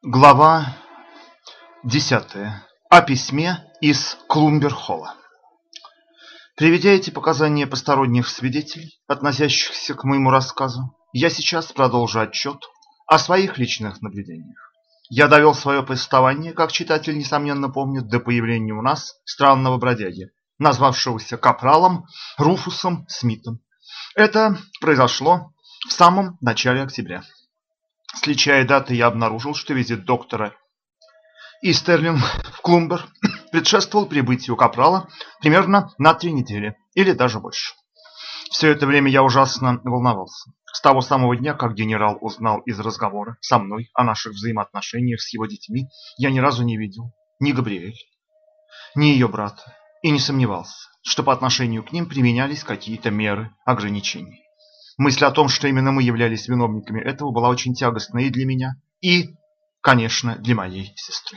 Глава 10. О письме из Клумбер-холла. Приведя эти показания посторонних свидетелей, относящихся к моему рассказу, я сейчас продолжу отчет о своих личных наблюдениях. Я довел свое повествование, как читатель несомненно помнит, до появления у нас странного бродяги, назвавшегося капралом Руфусом Смитом. Это произошло в самом начале октября. Сличая даты, я обнаружил, что визит доктора Истерлинг в Клумбер предшествовал прибытию капрала примерно на 3 недели, или даже больше. Все это время я ужасно волновался. С того самого дня, как генерал узнал из разговора со мной о наших взаимоотношениях с его детьми, я ни разу не видел ни Габриэль, ни ее брата, и не сомневался, что по отношению к ним применялись какие-то меры ограничений. Мысль о том, что именно мы являлись виновниками этого, была очень тягостной и для меня, и, конечно, для моей сестры.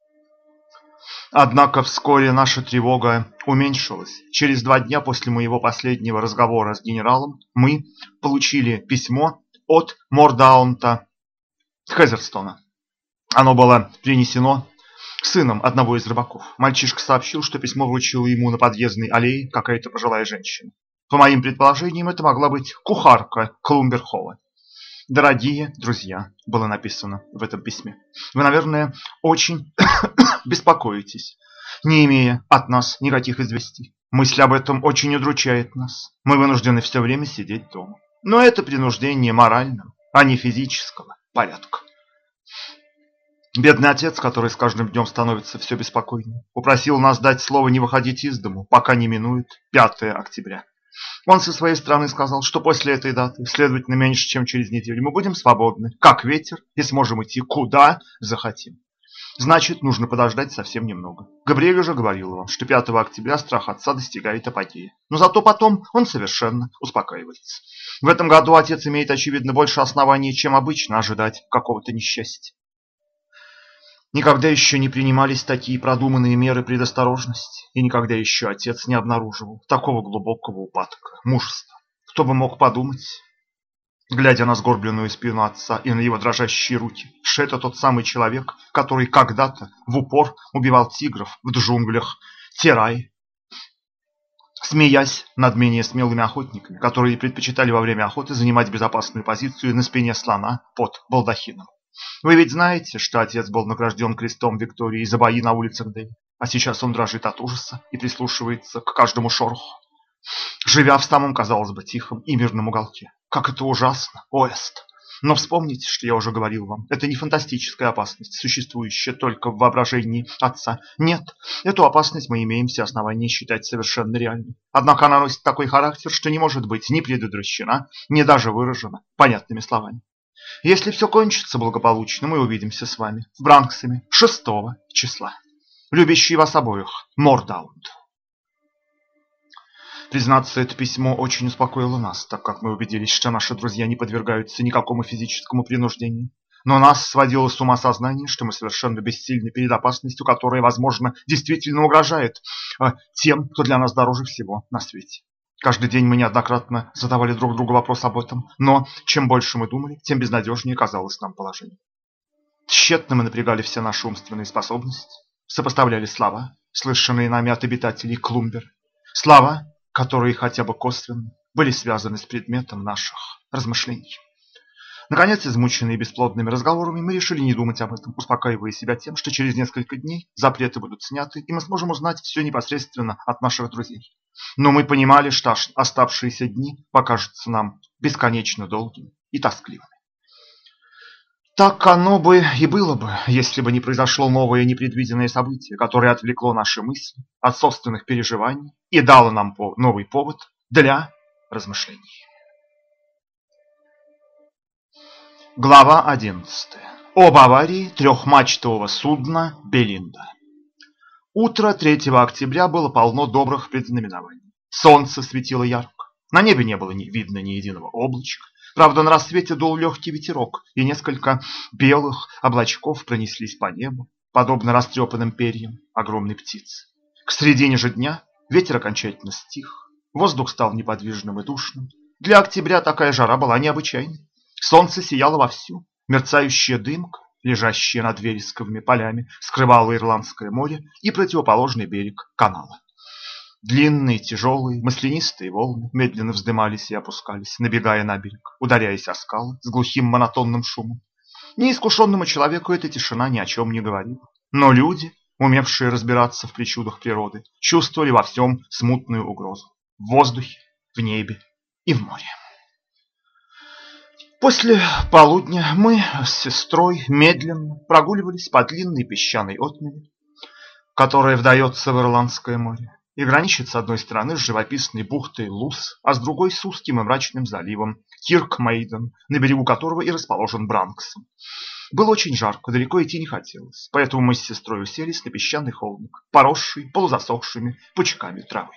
Однако вскоре наша тревога уменьшилась. Через 2 дня после моего последнего разговора с генералом мы получили письмо от Мордаунта Хезерстона. Оно было принесено сыном одного из рыбаков. Мальчишка сообщил, что письмо вручила ему на подъездной аллее какая-то пожилая женщина. По моим предположениям, это могла быть кухарка Клумбер-холла. «Дорогие друзья», было написано в этом письме, «вы, наверное, очень беспокоитесь, не имея от нас никаких известий. Мысль об этом очень удручает нас. Мы вынуждены все время сидеть дома. Но это принуждение морального, а не физического порядка». Бедный отец, который с каждым днем становится все беспокойнее, упросил нас дать слово не выходить из дому, пока не минует 5 октября. Он со своей стороны сказал, что после этой даты, следовательно, меньше чем через неделю, мы будем свободны, как ветер, и сможем идти куда захотим. Значит, нужно подождать совсем немного. Габриэль уже говорил вам, что 5 октября страх отца достигает апогея. Но зато потом он совершенно успокаивается. В этом году отец имеет, очевидно, больше оснований, чем обычно ожидать какого-то несчастья. Никогда еще не принимались такие продуманные меры предосторожности, и никогда еще отец не обнаруживал такого глубокого упадка мужества. Кто бы мог подумать, глядя на сгорбленную спину отца и на его дрожащие руки, что это тот самый человек, который когда-то в упор убивал тигров в джунглях Терай, смеясь над менее смелыми охотниками, которые предпочитали во время охоты занимать безопасную позицию на спине слона под балдахином. Вы ведь знаете, что отец был награжден крестом Виктории за бои на улицах Дели, а сейчас он дрожит от ужаса и прислушивается к каждому шороху, живя в самом, казалось бы, тихом и мирном уголке. Как это ужасно, Оэст! Но вспомните, что я уже говорил вам, это не фантастическая опасность, существующая только в воображении отца. Нет, эту опасность мы имеем все основания считать совершенно реальной. Однако она носит такой характер, что не может быть ни предотвращена, ни даже выражена понятными словами. Если все кончится благополучно, мы увидимся с вами в Бранксеме 6 числа. Любящий вас обоих, Мордаунд. Признаться, это письмо очень успокоило нас, так как мы убедились, что наши друзья не подвергаются никакому физическому принуждению. Но нас сводило с ума сознание, что мы совершенно бессильны перед опасностью, которая, возможно, действительно угрожает тем, кто для нас дороже всего на свете. Каждый день мы неоднократно задавали друг другу вопрос об этом, но чем больше мы думали, тем безнадежнее казалось нам положение. Тщетно мы напрягали все наши умственные способности, сопоставляли слова, слышанные нами от обитателей Клумбер, слова, которые хотя бы косвенно были связаны с предметом наших размышлений. Наконец, измученные бесплодными разговорами, мы решили не думать об этом, успокаивая себя тем, что через несколько дней запреты будут сняты, и мы сможем узнать все непосредственно от наших друзей. Но мы понимали, что оставшиеся дни покажутся нам бесконечно долгими и тоскливыми. Так оно бы и было бы, если бы не произошло новое непредвиденное событие, которое отвлекло наши мысли от собственных переживаний и дало нам новый повод для размышлений. Глава 11. Об аварии трехмачтового судна «Белинда». Утро 3 октября было полно добрых предзнаменований. Солнце светило ярко, на небе не было видно ни единого облачка. Правда, на рассвете дул легкий ветерок, и несколько белых облачков пронеслись по небу, подобно растрепанным перьям огромной птицы. К середине же дня ветер окончательно стих, воздух стал неподвижным и душным. Для октября такая жара была необычайной. Солнце сияло вовсю, мерцающая дымка лежащее над вересковыми полями, скрывало Ирландское море и противоположный берег канала. Длинные, тяжелые, маслянистые волны медленно вздымались и опускались, набегая на берег, ударяясь о скалы с глухим монотонным шумом. Неискушенному человеку эта тишина ни о чем не говорила. Но люди, умевшие разбираться в причудах природы, чувствовали во всем смутную угрозу. В воздухе, в небе и в море. После полудня мы с сестрой медленно прогуливались по длинной песчаной отмели, которая вдается в Ирландское море и граничит с одной стороны с живописной бухтой Лус, а с другой с узким и мрачным заливом Кирк-Мейден, на берегу которого и расположен Бранксон. Было очень жарко, далеко идти не хотелось, поэтому мы с сестрой уселись на песчаный холмик, поросший полузасохшими пучками травы.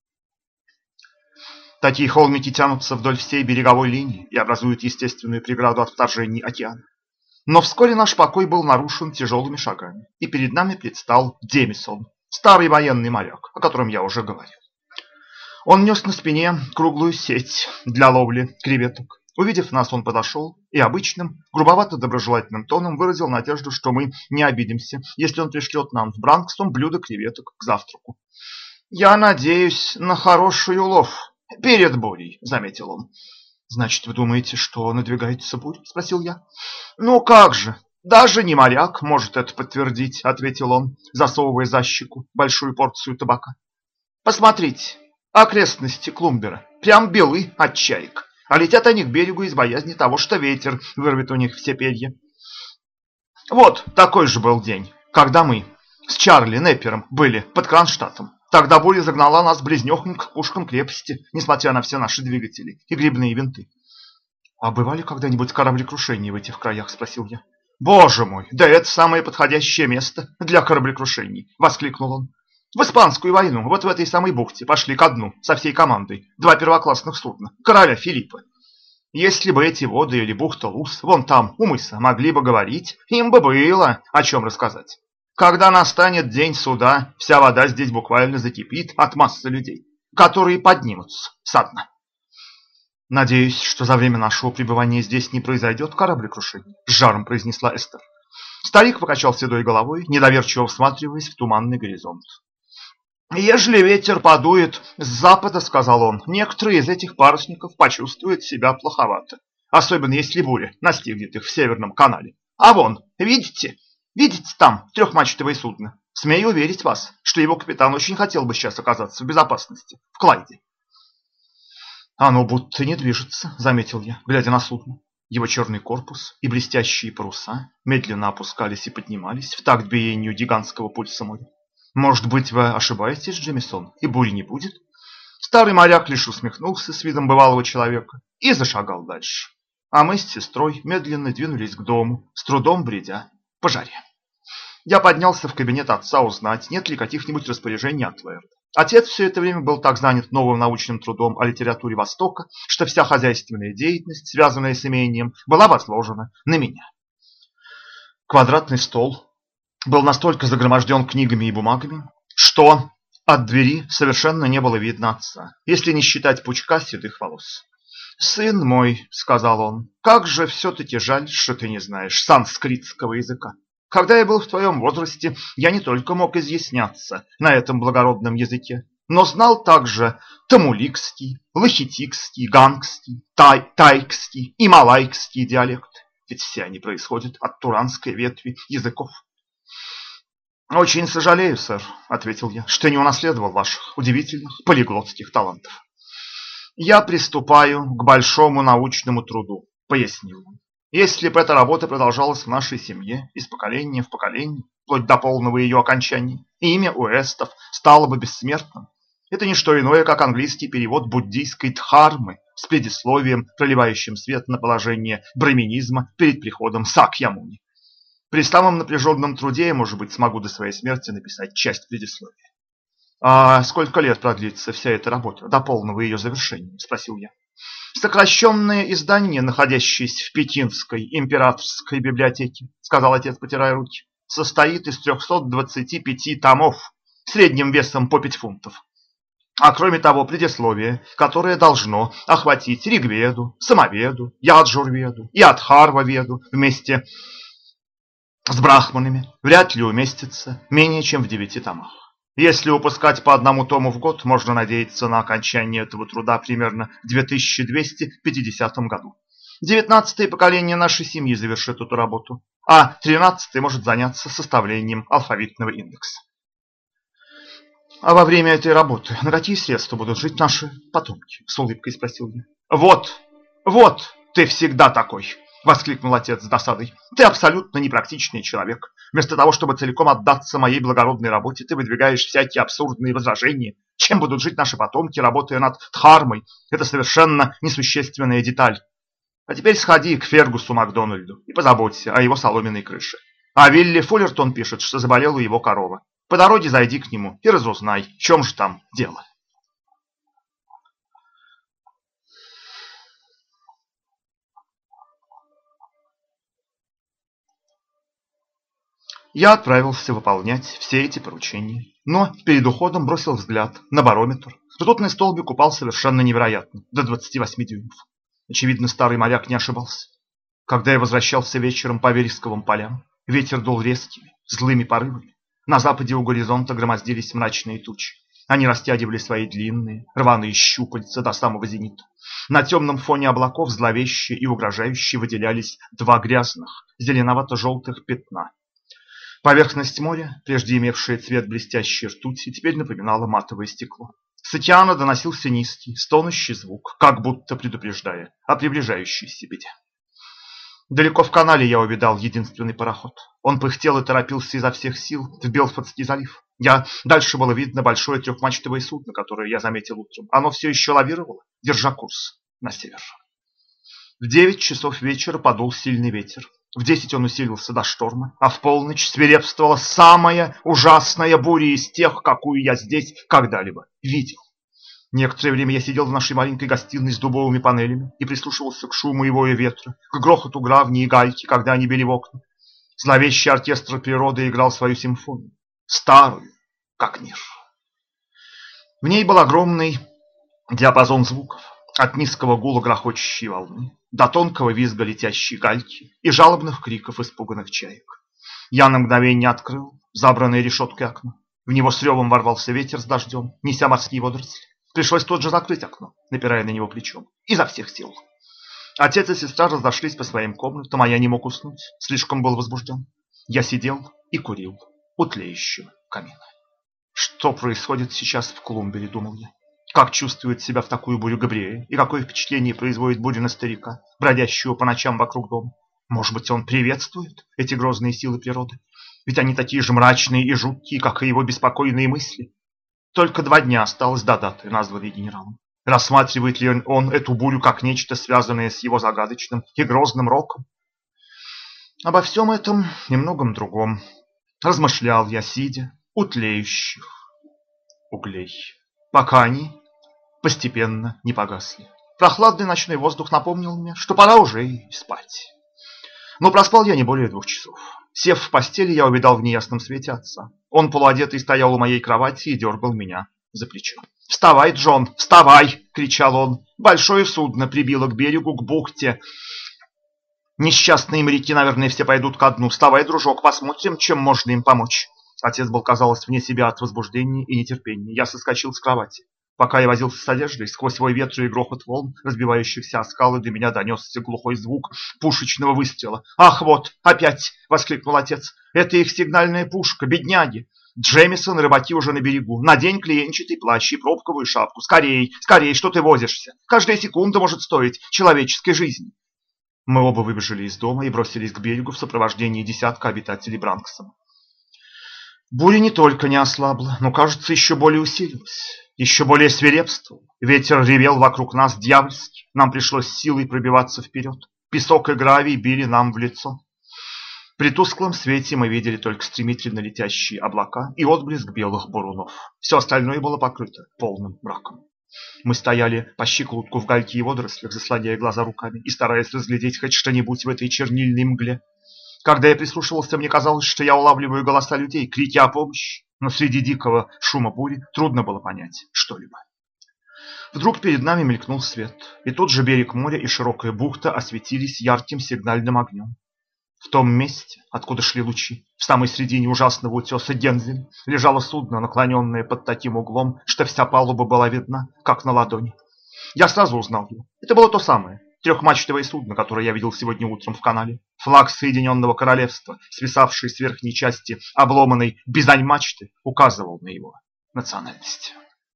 Такие холмики тянутся вдоль всей береговой линии и образуют естественную преграду от вторжений океана. Но вскоре наш покой был нарушен тяжелыми шагами, и перед нами предстал Демисон, старый военный моряк, о котором я уже говорил. Он нес на спине круглую сеть для ловли креветок. Увидев нас, он подошел и обычным, грубовато-доброжелательным тоном выразил надежду, что мы не обидимся, если он пришлет нам в Бранкстон блюдо креветок к завтраку. «Я надеюсь на хороший улов перед бурей», — заметил он. «Значит, вы думаете, что надвигается буря?» — спросил я. «Ну как же, даже не моряк может это подтвердить», — ответил он, засовывая за щеку большую порцию табака. «Посмотрите, окрестности Клумбера прям белы от чаек, а летят они к берегу из боязни того, что ветер вырвет у них все перья. Вот такой же был день, когда мы с Чарли Неппером были под Кронштадтом. Тогда буря загнала нас близнехонько к пушкам крепости, несмотря на все наши двигатели и грибные винты». «А бывали когда-нибудь кораблекрушения в этих краях?» — спросил я. «Боже мой, да это самое подходящее место для кораблекрушений!» — воскликнул он. «В Испанскую войну вот в этой самой бухте пошли ко дну со всей командой 2 первоклассных судна короля Филиппа. Если бы эти воды или бухта Лус, вон там, у мыса, могли бы говорить, им бы было о чем рассказать. Когда настанет день суда, вся вода здесь буквально закипит от массы людей, которые поднимутся со дна». «Надеюсь, что за время нашего пребывания здесь не произойдет кораблекрушение», — с жаром произнесла Эстер. Старик покачал седой головой, недоверчиво всматриваясь в туманный горизонт. «Ежели ветер подует с запада, — сказал он, — некоторые из этих парусников почувствуют себя плоховато, особенно если буря настигнет их в Северном канале. А вон, видите там трехмачтовое судно? Смею уверить вас, что его капитан очень хотел бы сейчас оказаться в безопасности, в Клайде». «Оно будто не движется», — заметил я, глядя на судно. Его черный корпус и блестящие паруса медленно опускались и поднимались в такт биению гигантского пульса моря. «Может быть, вы ошибаетесь, Джемисон, и бури не будет?» Старый моряк лишь усмехнулся с видом бывалого человека и зашагал дальше. А мы с сестрой медленно двинулись к дому, с трудом бредя по жаре. Я поднялся в кабинет отца узнать, нет ли каких-нибудь распоряжений от Лэрда. Отец все это время был так занят новым научным трудом о литературе Востока, что вся хозяйственная деятельность, связанная с имением, была возложена на меня. Квадратный стол был настолько загроможден книгами и бумагами, что от двери совершенно не было видно отца, если не считать пучка седых волос. «Сын мой, — сказал он, — как же все-таки жаль, что ты не знаешь санскритского языка. Когда я был в твоем возрасте, я не только мог изъясняться на этом благородном языке, но знал также тамуликский, лахитикский, гангский, тайкский и малайкский диалекты, ведь все они происходят от туранской ветви языков». «Очень сожалею, сэр, — ответил я, — что не унаследовал ваших удивительных полиглотских талантов». «Я приступаю к большому научному труду», — пояснил он. «Если бы эта работа продолжалась в нашей семье из поколения в поколение, вплоть до полного ее окончания, имя Уэстов стало бы бессмертным. Это не что иное, как английский перевод буддийской дхармы с предисловием, проливающим свет на положение браминизма перед приходом Сакьямуни. При самом напряженном труде я, может быть, смогу до своей смерти написать часть предисловия». «А сколько лет продлится вся эта работа до полного ее завершения?» – спросил я. «Сокращенное издание, находящееся в Пекинской императорской библиотеке, — сказал отец, потирая руки, — состоит из 325 томов, средним весом по 5 фунтов. А кроме того, предисловие, которое должно охватить Ригведу, Самоведу, Яджурведу и Адхарваведу вместе с брахманами вряд ли уместится менее чем в 9 томах. Если выпускать по одному тому в год, можно надеяться на окончание этого труда примерно в 2250 году. 19-е поколение нашей семьи завершит эту работу, а 13-е может заняться составлением алфавитного индекса. А во время этой работы на какие средства будут жить наши потомки? С улыбкой спросил я. Вот, ты всегда такой, воскликнул отец с досадой. Ты абсолютно непрактичный человек. Вместо того, чтобы целиком отдаться моей благородной работе, ты выдвигаешь всякие абсурдные возражения. Чем будут жить наши потомки, работая над Дхармой? Это совершенно несущественная деталь. А теперь сходи к Фергусу Макдональду и позаботься о его соломенной крыше. А Вилли Фуллертон пишет, что заболела его корова. По дороге зайди к нему и разузнай, в чем же там дело. Я отправился выполнять все эти поручения, но перед уходом бросил взгляд на барометр. Ртутный столбик упал совершенно невероятно, до 28 дюймов. Очевидно, старый моряк не ошибался. Когда я возвращался вечером по вересковым полям, ветер дул резкими, злыми порывами. На западе у горизонта громоздились мрачные тучи. Они растягивали свои длинные, рваные щупальца до самого зенита. На темном фоне облаков зловеще и угрожающе выделялись два грязных, зеленовато-желтых пятна. Поверхность моря, прежде имевшая цвет блестящей ртути, теперь напоминала матовое стекло. С океана доносился низкий, стонущий звук, как будто предупреждая о приближающейся беде. Далеко в канале я увидал единственный пароход. Он пыхтел и торопился изо всех сил в Белфордский залив. Дальше было видно большое трехмачтовое судно, которое я заметил утром. Оно все еще лавировало, держа курс на север. В 9 часов вечера подул сильный ветер. В 10 он усилился до шторма, а в полночь свирепствовала самая ужасная буря из тех, какую я здесь когда-либо видел. Некоторое время я сидел в нашей маленькой гостиной с дубовыми панелями и прислушивался к шуму и вою ветра, к грохоту гравни и гальки, когда они били в окна. Зловещий оркестр природы играл свою симфонию, старую, как мир. В ней был огромный диапазон звуков, от низкого гула грохочущей волны до тонкого визга летящей гальки и жалобных криков испуганных чаек. Я на мгновение открыл забранное решеткой окно. В него с ревом ворвался ветер с дождем, неся морские водоросли. Пришлось тут же закрыть окно, напирая на него плечом, изо всех сил. Отец и сестра разошлись по своим комнатам, а я не мог уснуть, слишком был возбужден. Я сидел и курил у тлеющего камина. Что происходит сейчас в Клумбере, думал я. Как чувствует себя в такую бурю Габриэль, и какое впечатление производит буря на старика, бродящего по ночам вокруг дома. Может быть, он приветствует эти грозные силы природы? Ведь они такие же мрачные и жуткие, как и его беспокойные мысли. Только 2 дня осталось до даты, названной генералом. Рассматривает ли он эту бурю как нечто, связанное с его загадочным и грозным роком? Обо всем этом и многом другом размышлял я, сидя у тлеющих углей, пока они постепенно не погасли. Прохладный ночной воздух напомнил мне, что пора уже и спать. Но проспал я не более 2 часов. Сев в постели, я увидал в неясном свете отца. Он полуодетый стоял у моей кровати и дергал меня за плечо. «Вставай, Джон, вставай!» — кричал он. «Большое судно прибило к берегу, к бухте. Несчастные моряки, наверное, все пойдут ко дну. Вставай, дружок, посмотрим, чем можно им помочь». Отец был, казалось, вне себя от возбуждения и нетерпения. Я соскочил с кровати. Пока я возился с одеждой, сквозь вой ветра и грохот волн, разбивающихся о скалы, до меня донесся глухой звук пушечного выстрела. «Ах, вот, опять!» — воскликнул отец. «Это их сигнальная пушка, бедняги! Джемисон и рыбаки уже на берегу. Надень клеенчатый плащ и пробковую шапку. Скорей, скорей, что ты возишься? Каждая секунда может стоить человеческой жизни». Мы оба выбежали из дома и бросились к берегу в сопровождении десятка обитателей Бранксона. Буря не только не ослабла, но, кажется, еще более усилилась, еще более свирепствовала. Ветер ревел вокруг нас дьявольски, нам пришлось силой пробиваться вперед. Песок и гравий били нам в лицо. При тусклом свете мы видели только стремительно летящие облака и отблеск белых бурунов. Все остальное было покрыто полным мраком. Мы стояли по щиколотку в гальке и водорослях, заслоняя глаза руками и стараясь разглядеть хоть что-нибудь в этой чернильной мгле. Когда я прислушивался, мне казалось, что я улавливаю голоса людей, крики о помощи, но среди дикого шума бури трудно было понять что-либо. Вдруг перед нами мелькнул свет, и тут же берег моря и широкая бухта осветились ярким сигнальным огнем. В том месте, откуда шли лучи, в самой середине ужасного утеса Гензель, лежало судно, наклоненное под таким углом, что вся палуба была видна, как на ладони. Я сразу узнал его. Это было то самое трехмачтовое судно, которое я видел сегодня утром в канале. Флаг Соединенного Королевства, свисавший с верхней части обломанной бизань мачты, указывал на его национальность.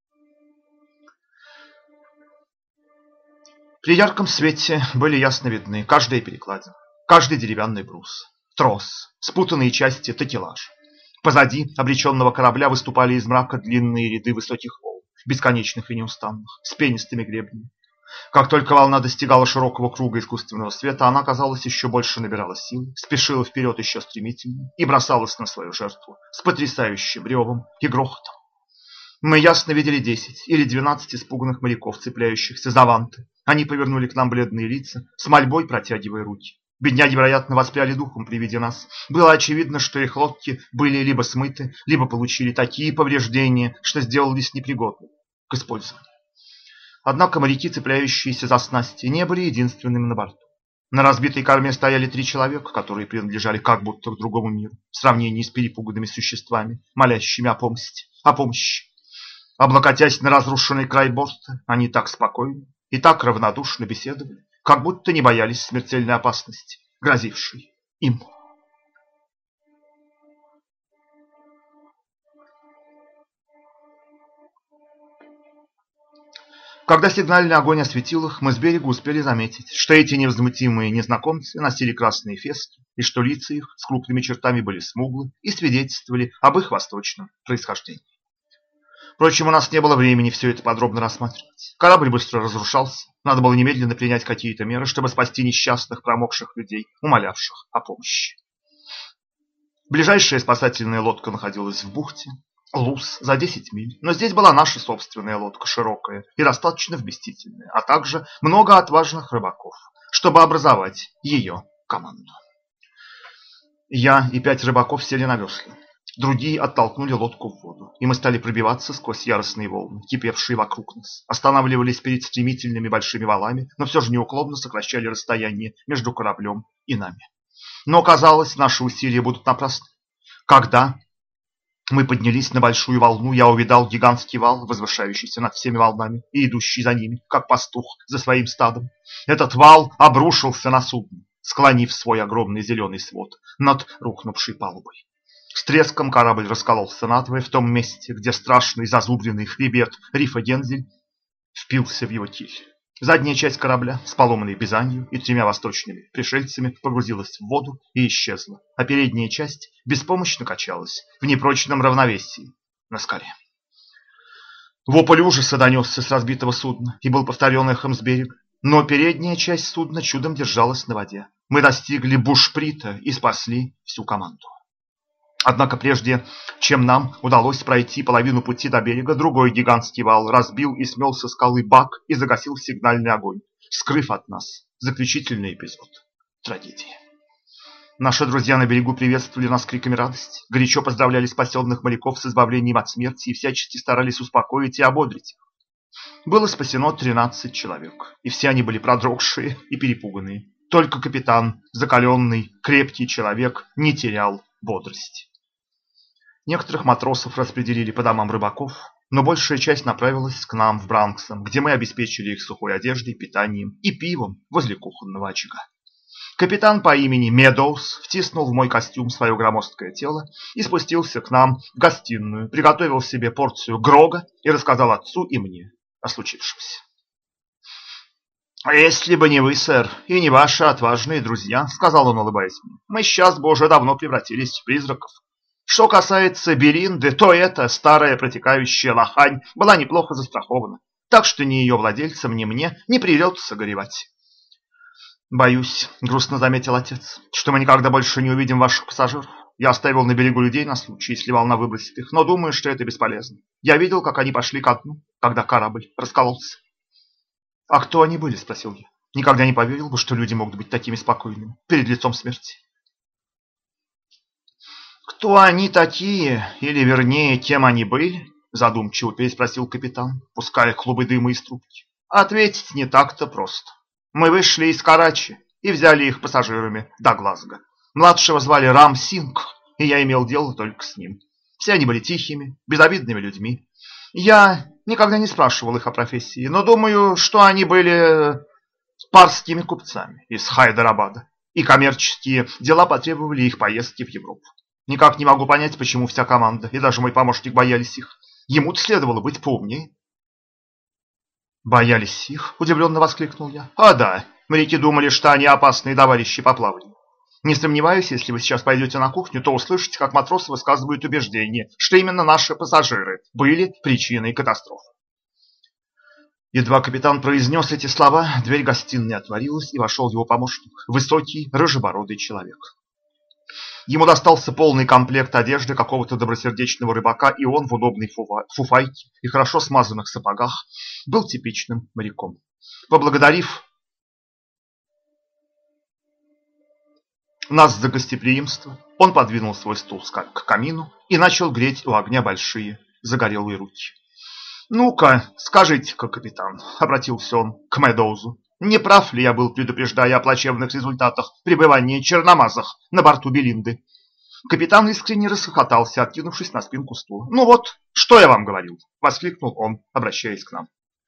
При ярком свете были ясно видны каждая перекладина, каждый деревянный брус, трос, спутанные части, такелаж. Позади обреченного корабля выступали из мрака длинные ряды высоких волн, бесконечных и неустанных, с пенистыми гребнями. Как только волна достигала широкого круга искусственного света, она, казалось, еще больше набирала силы, спешила вперед еще стремительнее и бросалась на свою жертву с потрясающим ревом и грохотом. Мы ясно видели 10 или 12 испуганных моряков, цепляющихся за ванты. Они повернули к нам бледные лица, с мольбой протягивая руки. Бедняги, вероятно, воспряли духом при виде нас. Было очевидно, что их лодки были либо смыты, либо получили такие повреждения, что сделались непригодны к использованию. Однако моряки, цепляющиеся за снасти, не были единственными на борту. На разбитой корме стояли 3 человека, которые принадлежали как будто к другому миру, в сравнении с перепуганными существами, молящими о помощи. Облокотясь на разрушенный край борта, они так спокойно и так равнодушно беседовали, как будто не боялись смертельной опасности, грозившей им. Когда сигнальный огонь осветил их, мы с берега успели заметить, что эти невозмутимые незнакомцы носили красные фески, и что лица их с крупными чертами были смуглы и свидетельствовали об их восточном происхождении. Впрочем, у нас не было времени все это подробно рассматривать. Корабль быстро разрушался, надо было немедленно принять какие-то меры, чтобы спасти несчастных промокших людей, умолявших о помощи. Ближайшая спасательная лодка находилась в бухте Лус за 10 миль, но здесь была наша собственная лодка, широкая и достаточно вместительная, а также много отважных рыбаков, чтобы образовать ее команду. Я и 5 рыбаков сели на весла. Другие оттолкнули лодку в воду, и мы стали пробиваться сквозь яростные волны, кипевшие вокруг нас. Останавливались перед стремительными большими валами, но все же неуклонно сокращали расстояние между кораблем и нами. Но, казалось, наши усилия будут напрасны. Когда мы поднялись на большую волну, я увидал гигантский вал, возвышающийся над всеми волнами и идущий за ними, как пастух за своим стадом. Этот вал обрушился на судно, склонив свой огромный зеленый свод над рухнувшей палубой. С треском корабль раскололся надвое в том месте, где страшный зазубренный хребет рифа Гензель впился в его киль. Задняя часть корабля с поломанной бизанью и 3 восточными пришельцами погрузилась в воду и исчезла, а передняя часть беспомощно качалась в непрочном равновесии на скале. Вопль ужаса донесся с разбитого судна и был повторен эхом с берега, но передняя часть судна чудом держалась на воде. Мы достигли бушприта и спасли всю команду. Однако прежде, чем нам удалось пройти половину пути до берега, другой гигантский вал разбил и смел со скалы бак и загасил сигнальный огонь, скрыв от нас заключительный эпизод трагедии. Наши друзья на берегу приветствовали нас криками радости, горячо поздравляли спасенных моряков с избавлением от смерти и всячески старались успокоить и ободрить их. Было спасено 13 человек, и все они были продрогшие и перепуганные. Только капитан, закаленный, крепкий человек, не терял бодрости. Некоторых матросов распределили по домам рыбаков, но большая часть направилась к нам в Бранксом, где мы обеспечили их сухой одеждой, питанием и пивом возле кухонного очага. Капитан по имени Медоуз втиснул в мой костюм свое громоздкое тело и спустился к нам в гостиную, приготовил себе порцию грога и рассказал отцу и мне о случившемся. «Если бы не вы, сэр, и не ваши отважные друзья, — сказал он, улыбаясь мне, — мы сейчас бы уже давно превратились в призраков. Что касается Белинды, то эта старая протекающая лохань была неплохо застрахована, так что ни ее владельцам, ни мне не придется горевать». «Боюсь, — грустно заметил отец, — что мы никогда больше не увидим ваших пассажиров. Я оставил на берегу людей на случай, если волна выбросит их, но думаю, что это бесполезно. Я видел, как они пошли ко дну, когда корабль раскололся». «А кто они были?» — спросил я. «Никогда не поверил бы, что люди могут быть такими спокойными перед лицом смерти». «Кто они такие, или вернее, кем они были?» — задумчиво переспросил капитан, пуская клубы дыма из трубки. «Ответить не так-то просто. Мы вышли из Карачи и взяли их пассажирами до Глазго. Младшего звали Рам Синг, и я имел дело только с ним. Все они были тихими, безобидными людьми. Я никогда не спрашивал их о профессии, но думаю, что они были парскими купцами из Хайдарабада, и коммерческие дела потребовали их поездки в Европу. Никак не могу понять, почему вся команда, и даже мой помощник боялись их. Ему-то следовало быть поумнее. «Боялись их?» – удивленно воскликнул я. «А да, моряки думали, что они опасные товарищи по плаванию. Не сомневаюсь, если вы сейчас пойдете на кухню, то услышите, как матросы высказывают убеждение, что именно наши пассажиры были причиной катастрофы». Едва капитан произнес эти слова, дверь гостиной отворилась, и вошел его помощник, высокий, рыжебородый человек. Ему достался полный комплект одежды какого-то добросердечного рыбака, и он в удобной фуфайке и хорошо смазанных сапогах был типичным моряком. Поблагодарив нас за гостеприимство, он подвинул свой стул к камину и начал греть у огня большие загорелые руки. «Ну-ка, скажите-ка, капитан», — обратился он к Медоузу, «не прав ли я был, предупреждая о плачевных результатах пребывания черномазых на борту Белинды?» Капитан искренне расхохотался, откинувшись на спинку стула. «Ну вот, что я вам говорил?» — воскликнул он, обращаясь к нам.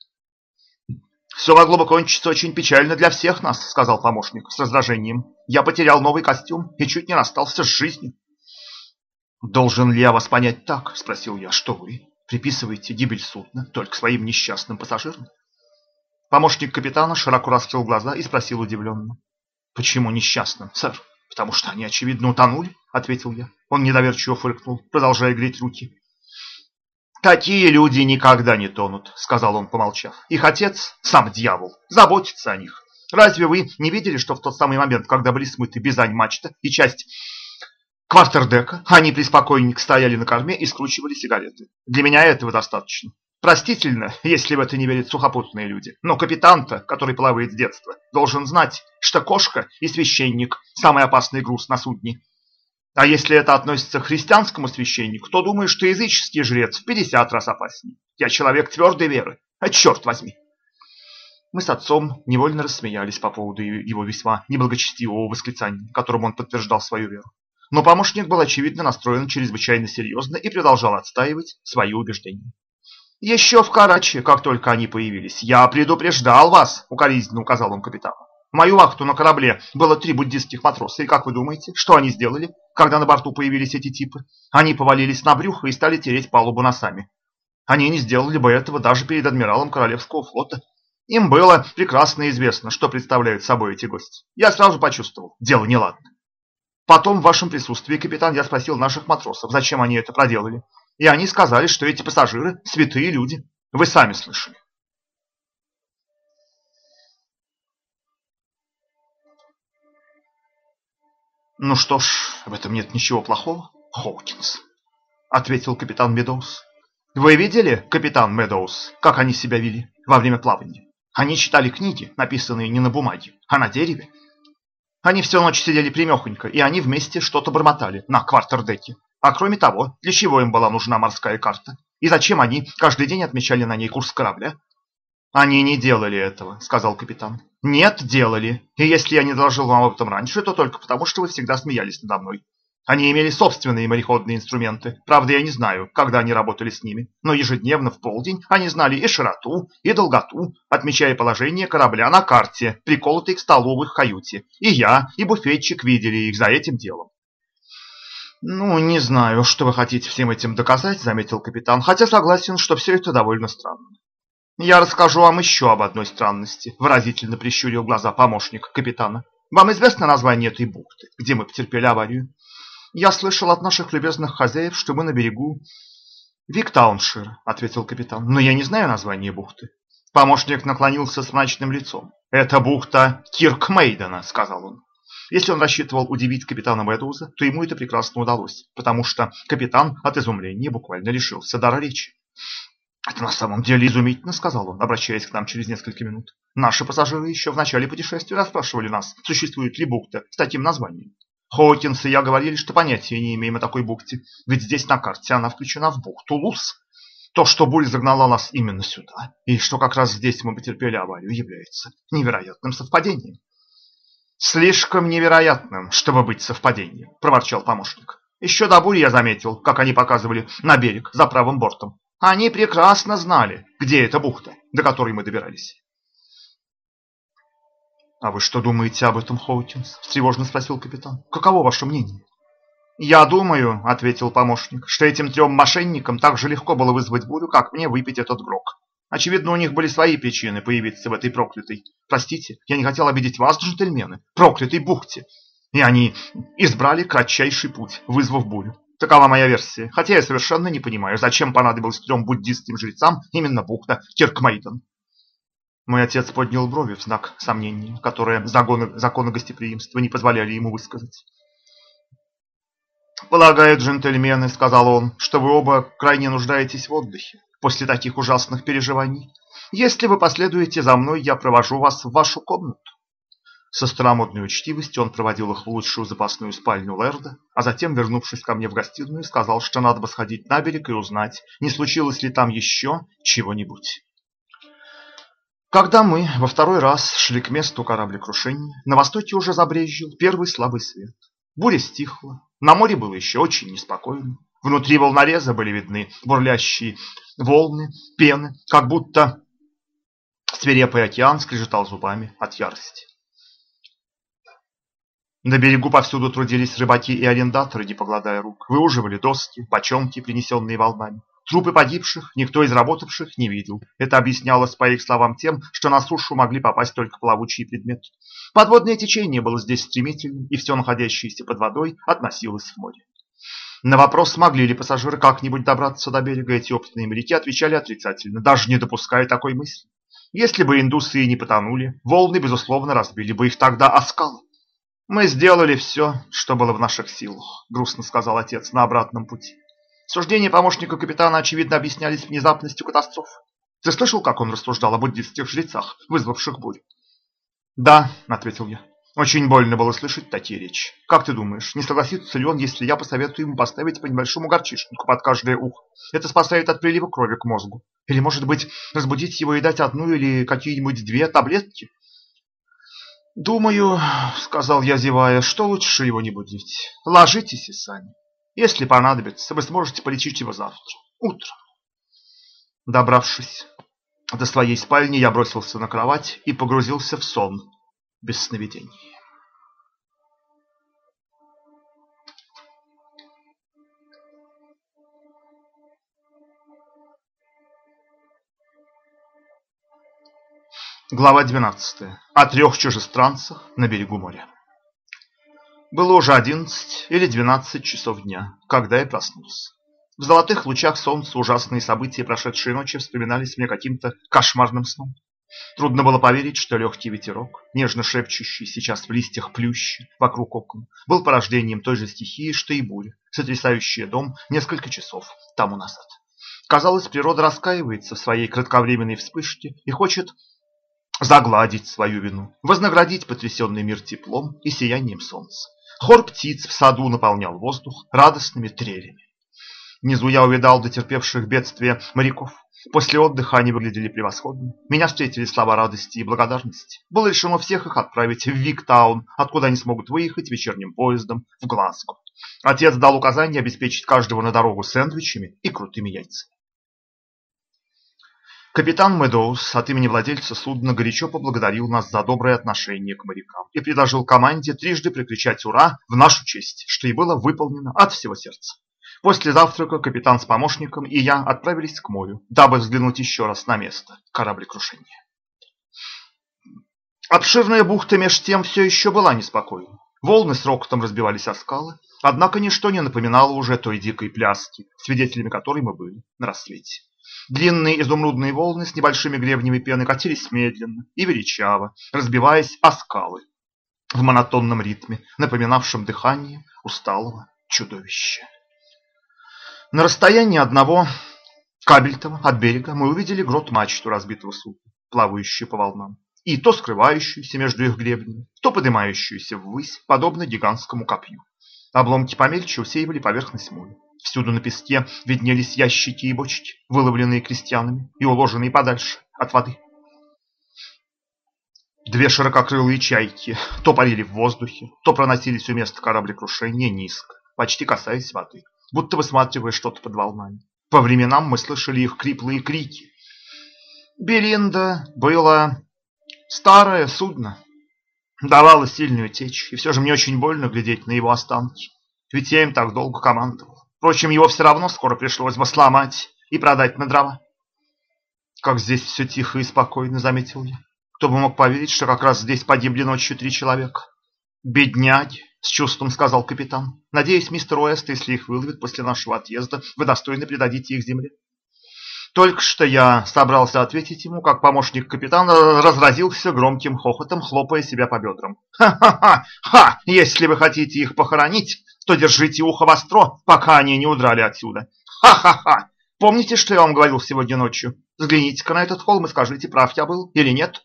«Все могло бы кончиться очень печально для всех нас», — сказал помощник с раздражением. «Я потерял новый костюм и чуть не расстался с жизнью». «Должен ли я вас понять так?» — спросил я. «Что вы приписываете гибель судна только своим несчастным пассажирам?» Помощник капитана широко раскрыл глаза и спросил удивленно. «Почему несчастным, сэр? Потому что они, очевидно, утонули», — ответил я. Он недоверчиво фыркнул, продолжая греть руки. «Такие люди никогда не тонут», — сказал он, помолчав. «Их отец, сам дьявол, заботится о них. Разве вы не видели, что в тот самый момент, когда были смыты бизань мачта и часть квартердека, они преспокойненько стояли на корме и скручивали сигареты? Для меня этого достаточно. Простительно, если в это не верят сухопутные люди. Но капитан-то, который плавает с детства, должен знать, что кошка и священник – самый опасный груз на судне. А если это относится к христианскому священнику, то думаю, что языческий жрец в 50 раз опаснее. Я человек твердой веры, а черт возьми». Мы с отцом невольно рассмеялись по поводу его весьма неблагочестивого восклицания, которым он подтверждал свою веру. Но помощник был очевидно настроен чрезвычайно серьезно и продолжал отстаивать свои убеждения. «Еще в Карачи, как только они появились, я предупреждал вас», — укоризненно указал он капитану. «В мою вахту на корабле было 3 буддистских матроса, и как вы думаете, что они сделали, когда на борту появились эти типы? Они повалились на брюхо и стали тереть палубу носами. Они не сделали бы этого даже перед адмиралом Королевского флота. Им было прекрасно известно, что представляют собой эти гости. Я сразу почувствовал, дело неладно. Потом в вашем присутствии, капитан, я спросил наших матросов, зачем они это проделали. И они сказали, что эти пассажиры – святые люди. Вы сами слышали». «Ну что ж, в этом нет ничего плохого, Хоукинс», — ответил капитан Медоуз. «Вы видели, капитан Медоуз, как они себя вели во время плавания? Они читали книги, написанные не на бумаге, а на дереве. Они всю ночь сидели примехонько, и они вместе что-то бормотали на квартердеке. А кроме того, для чего им была нужна морская карта? И зачем они каждый день отмечали на ней курс корабля?» «Они не делали этого», — сказал капитан. «Нет, делали. И если я не доложил вам об этом раньше, то только потому, что вы всегда смеялись надо мной. Они имели собственные мореходные инструменты. Правда, я не знаю, когда они работали с ними. Но ежедневно в полдень они знали и широту, и долготу, отмечая положение корабля на карте, приколотой к столу в их каюте. И я, и буфетчик видели их за этим делом». «Ну, не знаю, что вы хотите всем этим доказать», — заметил капитан, «хотя согласен, что все это довольно странно». «Я расскажу вам еще об одной странности», — выразительно прищурил глаза помощник капитана. «Вам известно название этой бухты, где мы потерпели аварию?» «Я слышал от наших любезных хозяев, что мы на берегу Виктауншира», — ответил капитан. «Но я не знаю название бухты». Помощник наклонился с мрачным лицом. «Это бухта Киркмейдена», — сказал он. Если он рассчитывал удивить капитана Медоуза, то ему это прекрасно удалось, потому что капитан от изумления буквально лишился дара речи. «Это на самом деле изумительно», — сказал он, обращаясь к нам через несколько минут. «Наши пассажиры еще в начале путешествия расспрашивали нас, существует ли бухта с таким названием. Хоукинс и я говорили, что понятия не имеем о такой бухте, ведь здесь на карте она включена в бухту Лус. То, что буря загнала нас именно сюда, и что как раз здесь мы потерпели аварию, является невероятным совпадением». «Слишком невероятным, чтобы быть совпадением», – проворчал помощник. «Еще до бури я заметил, как они показывали на берег за правым бортом. Они прекрасно знали, где эта бухта, до которой мы добирались». «А вы что думаете об этом, Хоукинс?» – встревоженно спросил капитан. «Каково ваше мнение?» «Я думаю, – ответил помощник, – что этим трем мошенникам так же легко было вызвать бурю, как мне выпить этот грог. Очевидно, у них были свои причины появиться в этой проклятой, простите, я не хотел обидеть вас, джентльмены, проклятой бухте. И они избрали кратчайший путь, вызвав бурю. Такова моя версия, хотя я совершенно не понимаю, зачем понадобилось трем буддистским жрецам именно бухта Киркмейден». Мой отец поднял брови в знак сомнения, которые законы гостеприимства не позволяли ему высказать. «Полагаю, джентльмены, — сказал он, — что вы оба крайне нуждаетесь в отдыхе после таких ужасных переживаний. Если вы последуете за мной, я провожу вас в вашу комнату». Со старомодной учтивостью он проводил их в лучшую запасную спальню Лэрда, а затем, вернувшись ко мне в гостиную, сказал, что надо бы сходить на берег и узнать, не случилось ли там еще чего-нибудь. Когда мы во второй раз шли к месту кораблекрушения, на востоке уже забрезжил первый слабый свет. Буря стихла, на море было еще очень неспокойно. Внутри волнореза были видны бурлящие волны, пены, как будто свирепый океан скрежетал зубами от ярости. На берегу повсюду трудились рыбаки и арендаторы, не покладая рук, выуживали доски, бочонки, принесенные волнами. Трупы погибших никто из работавших не видел. Это объяснялось, по их словам, тем, что на сушу могли попасть только плавучие предметы. Подводное течение было здесь стремительным, и все находящееся под водой относилось в море. На вопрос, смогли ли пассажиры как-нибудь добраться до берега, эти опытные моряки отвечали отрицательно, даже не допуская такой мысли. Если бы индусы и не потонули, волны, безусловно, разбили бы их тогда о скалы. «Мы сделали все, что было в наших силах», — грустно сказал отец на обратном пути. Суждения помощника капитана, очевидно, объяснялись внезапностью катастрофы. Ты слышал, как он рассуждал о буддистских жрецах, вызвавших бурю? «Да», — ответил я. «Очень больно было слышать такие речи. Как ты думаешь, не согласится ли он, если я посоветую ему поставить по небольшому горчишнику под каждое ухо? Это спасает от прилива крови к мозгу. Или, может быть, разбудить его и дать одну или какие-нибудь две таблетки?» «Думаю, — сказал я, зевая, — что лучше его не будить. Ложитесь и сами. Если понадобится, вы сможете полечить его завтра, утром». Добравшись до своей спальни, я бросился на кровать и погрузился в сон без сновидений. Глава 12. О трех чужестранцах на берегу моря. Было уже 11 или 12 часов дня, когда я проснулся. В золотых лучах солнца ужасные события прошедшей ночи вспоминались мне каким-то кошмарным сном. Трудно было поверить, что легкий ветерок, нежно шепчущий сейчас в листьях плющи вокруг окон, был порождением той же стихии, что и буря, сотрясающая дом несколько часов тому назад. Казалось, природа раскаивается в своей кратковременной вспышке и хочет загладить свою вину, вознаградить потрясенный мир теплом и сиянием солнца. Хор птиц в саду наполнял воздух радостными трелями. Внизу я увидал дотерпевших бедствия моряков. После отдыха они выглядели превосходно. Меня встретили слова радости и благодарности. Было решено всех их отправить в Виктаун, откуда они смогут выехать вечерним поездом в Глазго. Отец дал указание обеспечить каждого на дорогу сэндвичами и крутыми яйцами. Капитан Медоуз от имени владельца судна горячо поблагодарил нас за доброе отношение к морякам и предложил команде трижды прокричать «Ура!» в нашу честь, что и было выполнено от всего сердца. После завтрака капитан с помощником и я отправились к морю, дабы взглянуть еще раз на место кораблекрушения. Обширная бухта меж тем все еще была неспокойна. Волны с рокотом разбивались о скалы, однако ничто не напоминало уже той дикой пляски, свидетелями которой мы были на рассвете. Длинные изумрудные волны с небольшими гребнями пены катились медленно и величаво, разбиваясь о скалы в монотонном ритме, напоминавшем дыхание усталого чудовища. На расстоянии одного кабельтова от берега мы увидели грот-мачту разбитого судна, плавающую по волнам, и то скрывающуюся между их гребнями, то поднимающуюся ввысь, подобно гигантскому копью. Обломки помельче усеивали поверхность моря. Всюду на песке виднелись ящики и бочки, выловленные крестьянами и уложенные подальше от воды. Две ширококрылые чайки то парили в воздухе, то проносились у места кораблекрушения низко, почти касаясь воды, будто высматривая что-то под волнами. По временам мы слышали их хриплые крики. Белинда было старое судно, давало сильную течь, и все же мне очень больно глядеть на его останки, ведь я им так долго командовал. Впрочем, его все равно скоро пришлось бы сломать и продать на дрова. Как здесь все тихо и спокойно, заметил я. Кто бы мог поверить, что как раз здесь погибли ночью 3 человека. Бедняги, с чувством сказал капитан. Надеюсь, мистер Уэст, если их выловят после нашего отъезда, вы достойно предадите их земле. Только что я собрался ответить ему, как помощник капитана разразился громким хохотом, хлопая себя по бедрам. «Ха-ха-ха! Если вы хотите их похоронить, то держите ухо востро, пока они не удрали отсюда. Ха-ха-ха! Помните, что я вам говорил сегодня ночью? Взгляните-ка на этот холм и скажите, прав я был или нет?»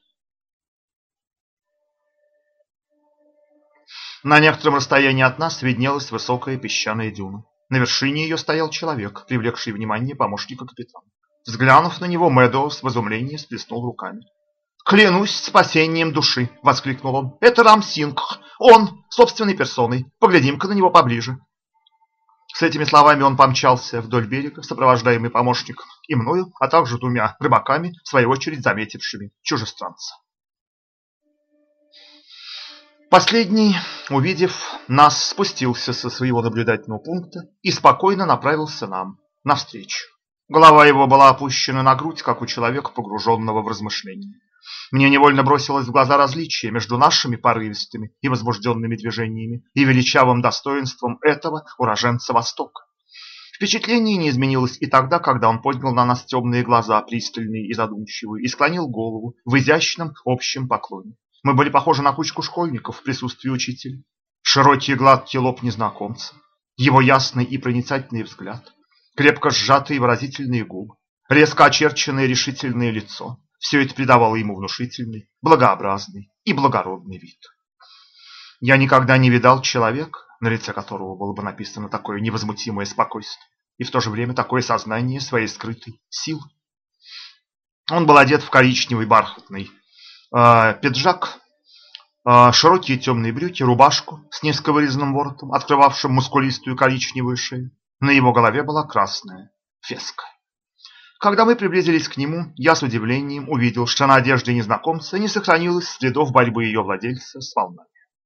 На некотором расстоянии от нас виднелась высокая песчаная дюна. На вершине ее стоял человек, привлекший внимание помощника капитана. Взглянув на него, Мэдоуз в изумлении сплеснул руками. «Клянусь спасением души!» — воскликнул он. «Это Рам Сингх! Он, собственной персоной! Поглядим-ка на него поближе!» С этими словами он помчался вдоль берега, сопровождаемый помощником и мною, а также 2 рыбаками, в свою очередь заметившими чужестранца. Последний, увидев нас, спустился со своего наблюдательного пункта и спокойно направился нам навстречу. Голова его была опущена на грудь, как у человека, погруженного в размышления. Мне невольно бросилось в глаза различие между нашими порывистыми и возбужденными движениями и величавым достоинством этого уроженца Востока. Впечатление не изменилось и тогда, когда он поднял на нас темные глаза, пристальные и задумчивые, и склонил голову в изящном общем поклоне. Мы были похожи на кучку школьников в присутствии учителя. Широкий гладкий лоб незнакомца, его ясный и проницательный взгляд, крепко сжатые выразительные губы, резко очерченное решительное лицо – все это придавало ему внушительный, благообразный и благородный вид. Я никогда не видал человека, на лице которого было бы написано такое невозмутимое спокойствие и в то же время такое сознание своей скрытой силы. Он был одет в коричневый бархатный пиджак, широкие темные брюки, рубашку с низко вырезанным воротом, открывавшим мускулистую коричневую шею. На его голове была красная феска. Когда мы приблизились к нему, я с удивлением увидел, что на одежде незнакомца не сохранилось следов борьбы ее владельца с волнами.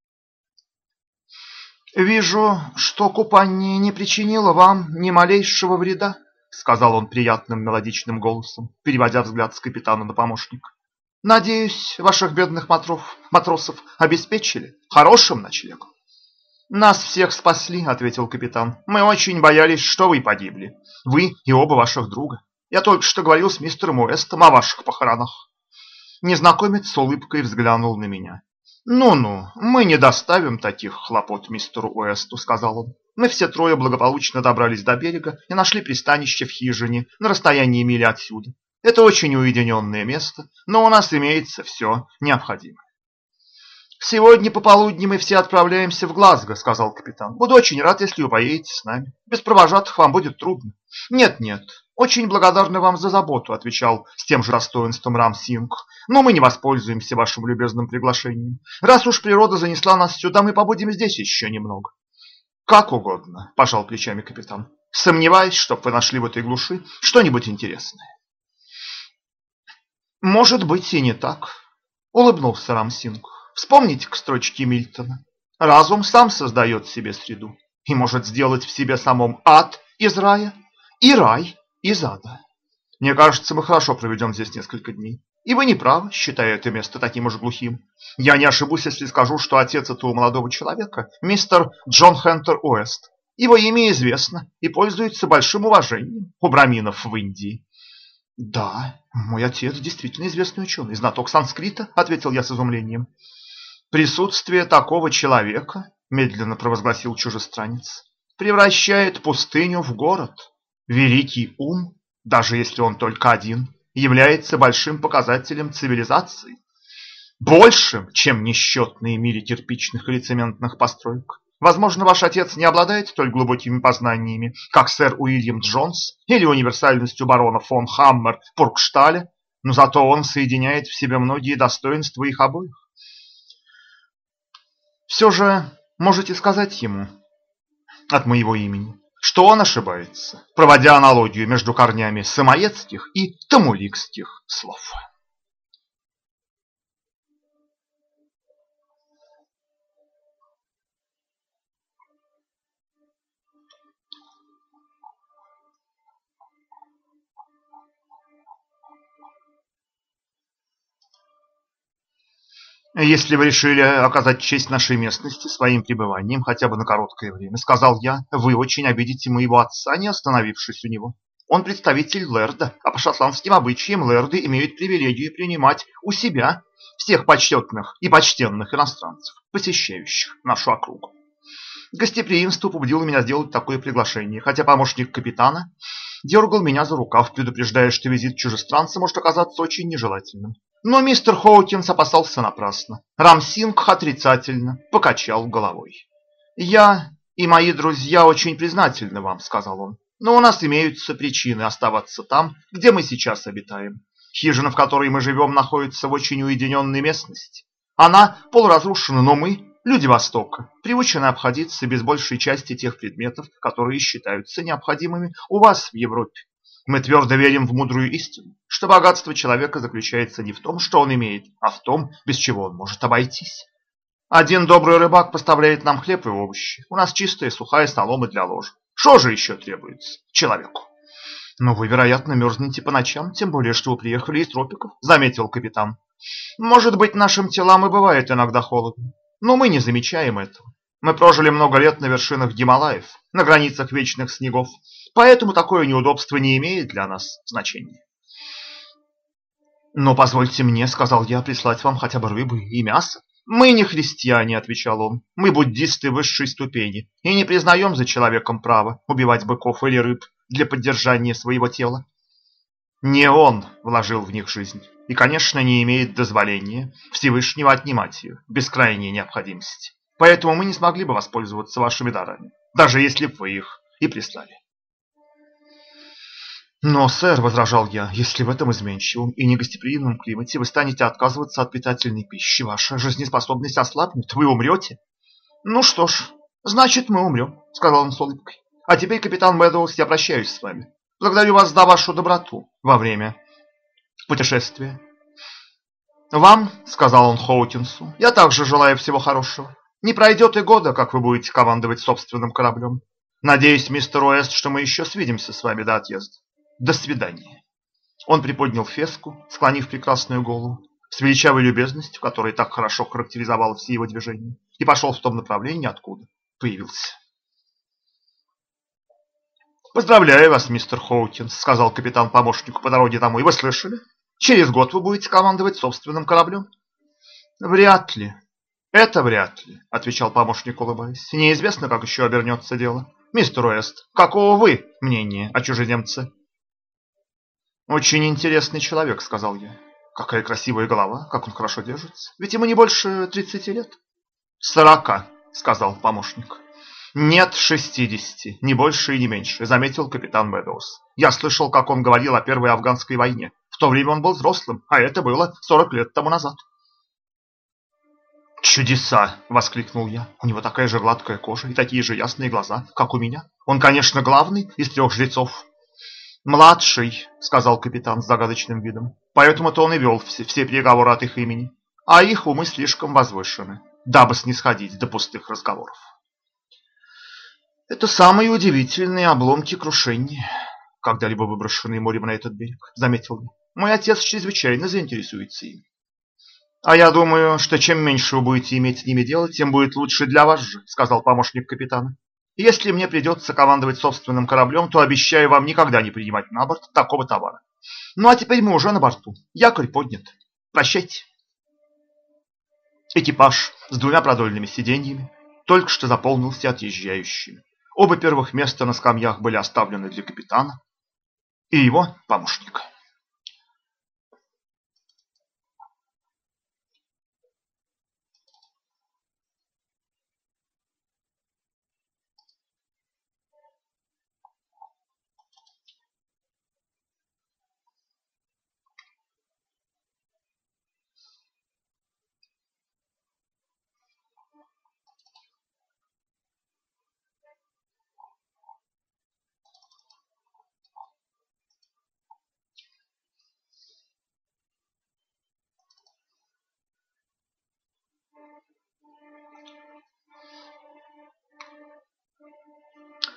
«Вижу, что купание не причинило вам ни малейшего вреда», — сказал он приятным мелодичным голосом, переводя взгляд с капитана на помощника. «Надеюсь, ваших бедных матросов обеспечили хорошим ночлегом». «Нас всех спасли», — ответил капитан. «Мы очень боялись, что вы погибли. Вы и оба ваших друга. Я только что говорил с мистером Уэстом о ваших похоронах». Незнакомец с улыбкой взглянул на меня. «Ну-ну, мы не доставим таких хлопот мистеру Уэсту», — сказал он. «Мы все 3 благополучно добрались до берега и нашли пристанище в хижине на расстоянии мили отсюда. Это очень уединенное место, но у нас имеется все необходимое». «Сегодня пополудни мы все отправляемся в Глазго», — сказал капитан. «Буду очень рад, если вы поедете с нами. Без провожатых вам будет трудно». «Нет-нет, очень благодарны вам за заботу», — отвечал с тем же достоинством Рам Сингх. «Но мы не воспользуемся вашим любезным приглашением. Раз уж природа занесла нас сюда, мы побудем здесь еще немного». «Как угодно», — пожал плечами капитан. «Сомневаюсь, чтоб вы нашли в этой глуши что-нибудь интересное». «Может быть, и не так», — улыбнулся Рам Сингх. «Вспомните-ка строчки Мильтона. Разум сам создает себе среду и может сделать в себе самом ад из рая и рай из ада. Мне кажется, мы хорошо проведем здесь несколько дней. И вы не правы, считая это место таким уж глухим. Я не ошибусь, если скажу, что отец этого молодого человека – мистер Джон Хентер Уэст. Его имя известно и пользуется большим уважением у браминов в Индии». «Да, мой отец действительно известный ученый, знаток санскрита», – ответил я с изумлением. «Присутствие такого человека, — медленно провозгласил чужестранец, — превращает пустыню в город. Великий ум, даже если он только один, является большим показателем цивилизации, большим, чем несчетные мили кирпичных или цементных построек. Возможно, ваш отец не обладает столь глубокими познаниями, как сэр Уильям Джонс или универсальностью барона фон Хаммер Пургшталя, но зато он соединяет в себе многие достоинства их обоих. Все же можете сказать ему от моего имени, что он ошибается, проводя аналогию между корнями самоедских и тамуликских слов. «Если вы решили оказать честь нашей местности своим пребыванием хотя бы на короткое время, — сказал я, — вы очень обидите моего отца, не остановившись у него. Он представитель лэрда, а по шотландским обычаям лэрды имеют привилегию принимать у себя всех почетных и почтенных иностранцев, посещающих нашу округу. Гостеприимство побудило меня сделать такое приглашение, хотя помощник капитана дергал меня за рукав, предупреждая, что визит чужестранца может оказаться очень нежелательным. Но мистер Хоукинс опасался напрасно. Рамсинг отрицательно покачал головой. «Я и мои друзья очень признательны вам», — сказал он. «Но у нас имеются причины оставаться там, где мы сейчас обитаем. Хижина, в которой мы живем, находится в очень уединенной местности. Она полуразрушена, но мы, люди Востока, приучены обходиться без большей части тех предметов, которые считаются необходимыми у вас в Европе. Мы твердо верим в мудрую истину, что богатство человека заключается не в том, что он имеет, а в том, без чего он может обойтись. Один добрый рыбак поставляет нам хлеб и овощи. У нас чистая сухая солома для ложа. Что же еще требуется человеку? Но вы, вероятно, мерзнете по ночам, тем более, что вы приехали из тропиков, заметил капитан. Может быть, нашим телам и бывает иногда холодно, но мы не замечаем этого. Мы прожили много лет на вершинах Гималаев, на границах вечных снегов, поэтому такое неудобство не имеет для нас значения. «Но позвольте мне, — сказал я, — прислать вам хотя бы рыбы и мясо». «Мы не христиане, — отвечал он, — мы буддисты высшей ступени и не признаем за человеком право убивать быков или рыб для поддержания своего тела. Не он вложил в них жизнь и, конечно, не имеет дозволения Всевышнего отнимать ее без крайней необходимости. Поэтому мы не смогли бы воспользоваться вашими дарами, даже если бы вы их и прислали». «Но, сэр, — возражал я, — если в этом изменчивом и негостеприимном климате вы станете отказываться от питательной пищи, ваша жизнеспособность ослабнет, вы умрете». «Ну что ж, значит, мы умрем», — сказал он с улыбкой. «А теперь, капитан Мэдоуз, я прощаюсь с вами. Благодарю вас за вашу доброту во время путешествия. Вам, — сказал он Хоукинсу, — я также желаю всего хорошего. Не пройдет и года, как вы будете командовать собственным кораблем. Надеюсь, мистер Уэст, что мы еще свидимся с вами до отъезда. До свидания». Он приподнял феску, склонив прекрасную голову, с величавой любезностью, которая так хорошо характеризовала все его движения, и пошел в том направлении, откуда появился. «Поздравляю вас, мистер Хоукинс, — сказал капитан помощнику по дороге домой. — Вы слышали? Через год вы будете командовать собственным кораблем». «Вряд ли. Это вряд ли, — отвечал помощник, улыбаясь. — Неизвестно, как еще обернется дело. Мистер Уэст, какого вы мнения о чужеземце?» «Очень интересный человек, — сказал я. Какая красивая голова, как он хорошо держится. Ведь ему не больше 30 лет». «40, — сказал помощник. «Нет, 60, не больше и не меньше», — заметил капитан Мэдоуз. «Я слышал, как он говорил о Первой афганской войне. В то время он был взрослым, а это было 40 лет тому назад». «Чудеса!» — воскликнул я. «У него такая же гладкая кожа и такие же ясные глаза, как у меня. Он, конечно, главный из трех жрецов». «Младший», — сказал капитан с загадочным видом. «Поэтому-то он и вел все переговоры от их имени. А их умы слишком возвышены, дабы снисходить до пустых разговоров». «Это самые удивительные обломки крушения, когда-либо выброшенные морем на этот берег», — заметил я. «Мой отец чрезвычайно заинтересуется ими». «А я думаю, что чем меньше вы будете иметь с ними дело, тем будет лучше для вас же», — сказал помощник капитана. «Если мне придется командовать собственным кораблем, то обещаю вам никогда не принимать на борт такого товара. Ну а теперь мы уже на борту. Якорь поднят. Прощайте». Экипаж с двумя продольными сиденьями только что заполнился отъезжающими. Оба первых места на скамьях были оставлены для капитана и его помощника.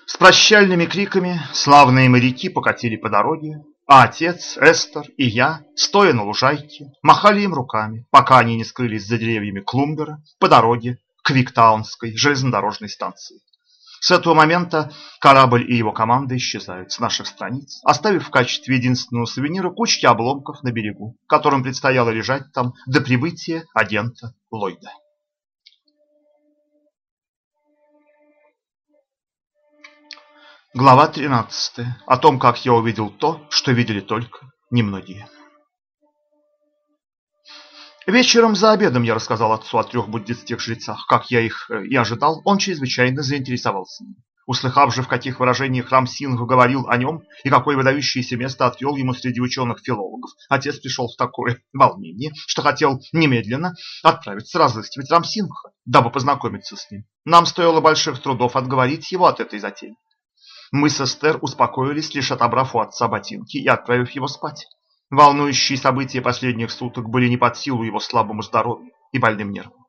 С прощальными криками славные моряки покатили по дороге, а отец, Эстер и я, стоя на лужайке, махали им руками, пока они не скрылись за деревьями Клумбера по дороге к Виктаунской железнодорожной станции. С этого момента корабль и его команда исчезают с наших страниц, оставив в качестве единственного сувенира кучки обломков на берегу, которым предстояло лежать там до прибытия агента Ллойда. Глава 13. О том, как я увидел то, что видели только немногие. Вечером за обедом я рассказал отцу о 3 буддистских жрецах. Как я их и ожидал, он чрезвычайно заинтересовался им. Услыхав же, в каких выражениях Рам Сингх говорил о нем и какое выдающееся место отвел ему среди ученых-филологов, отец пришел в такое волнение, что хотел немедленно отправиться разыскивать Рам Сингха, дабы познакомиться с ним. Нам стоило больших трудов отговорить его от этой затеи. Мы с Эстер успокоились, лишь отобрав у отца ботинки и отправив его спать. Волнующие события последних суток были не под силу его слабому здоровью и больным нервам.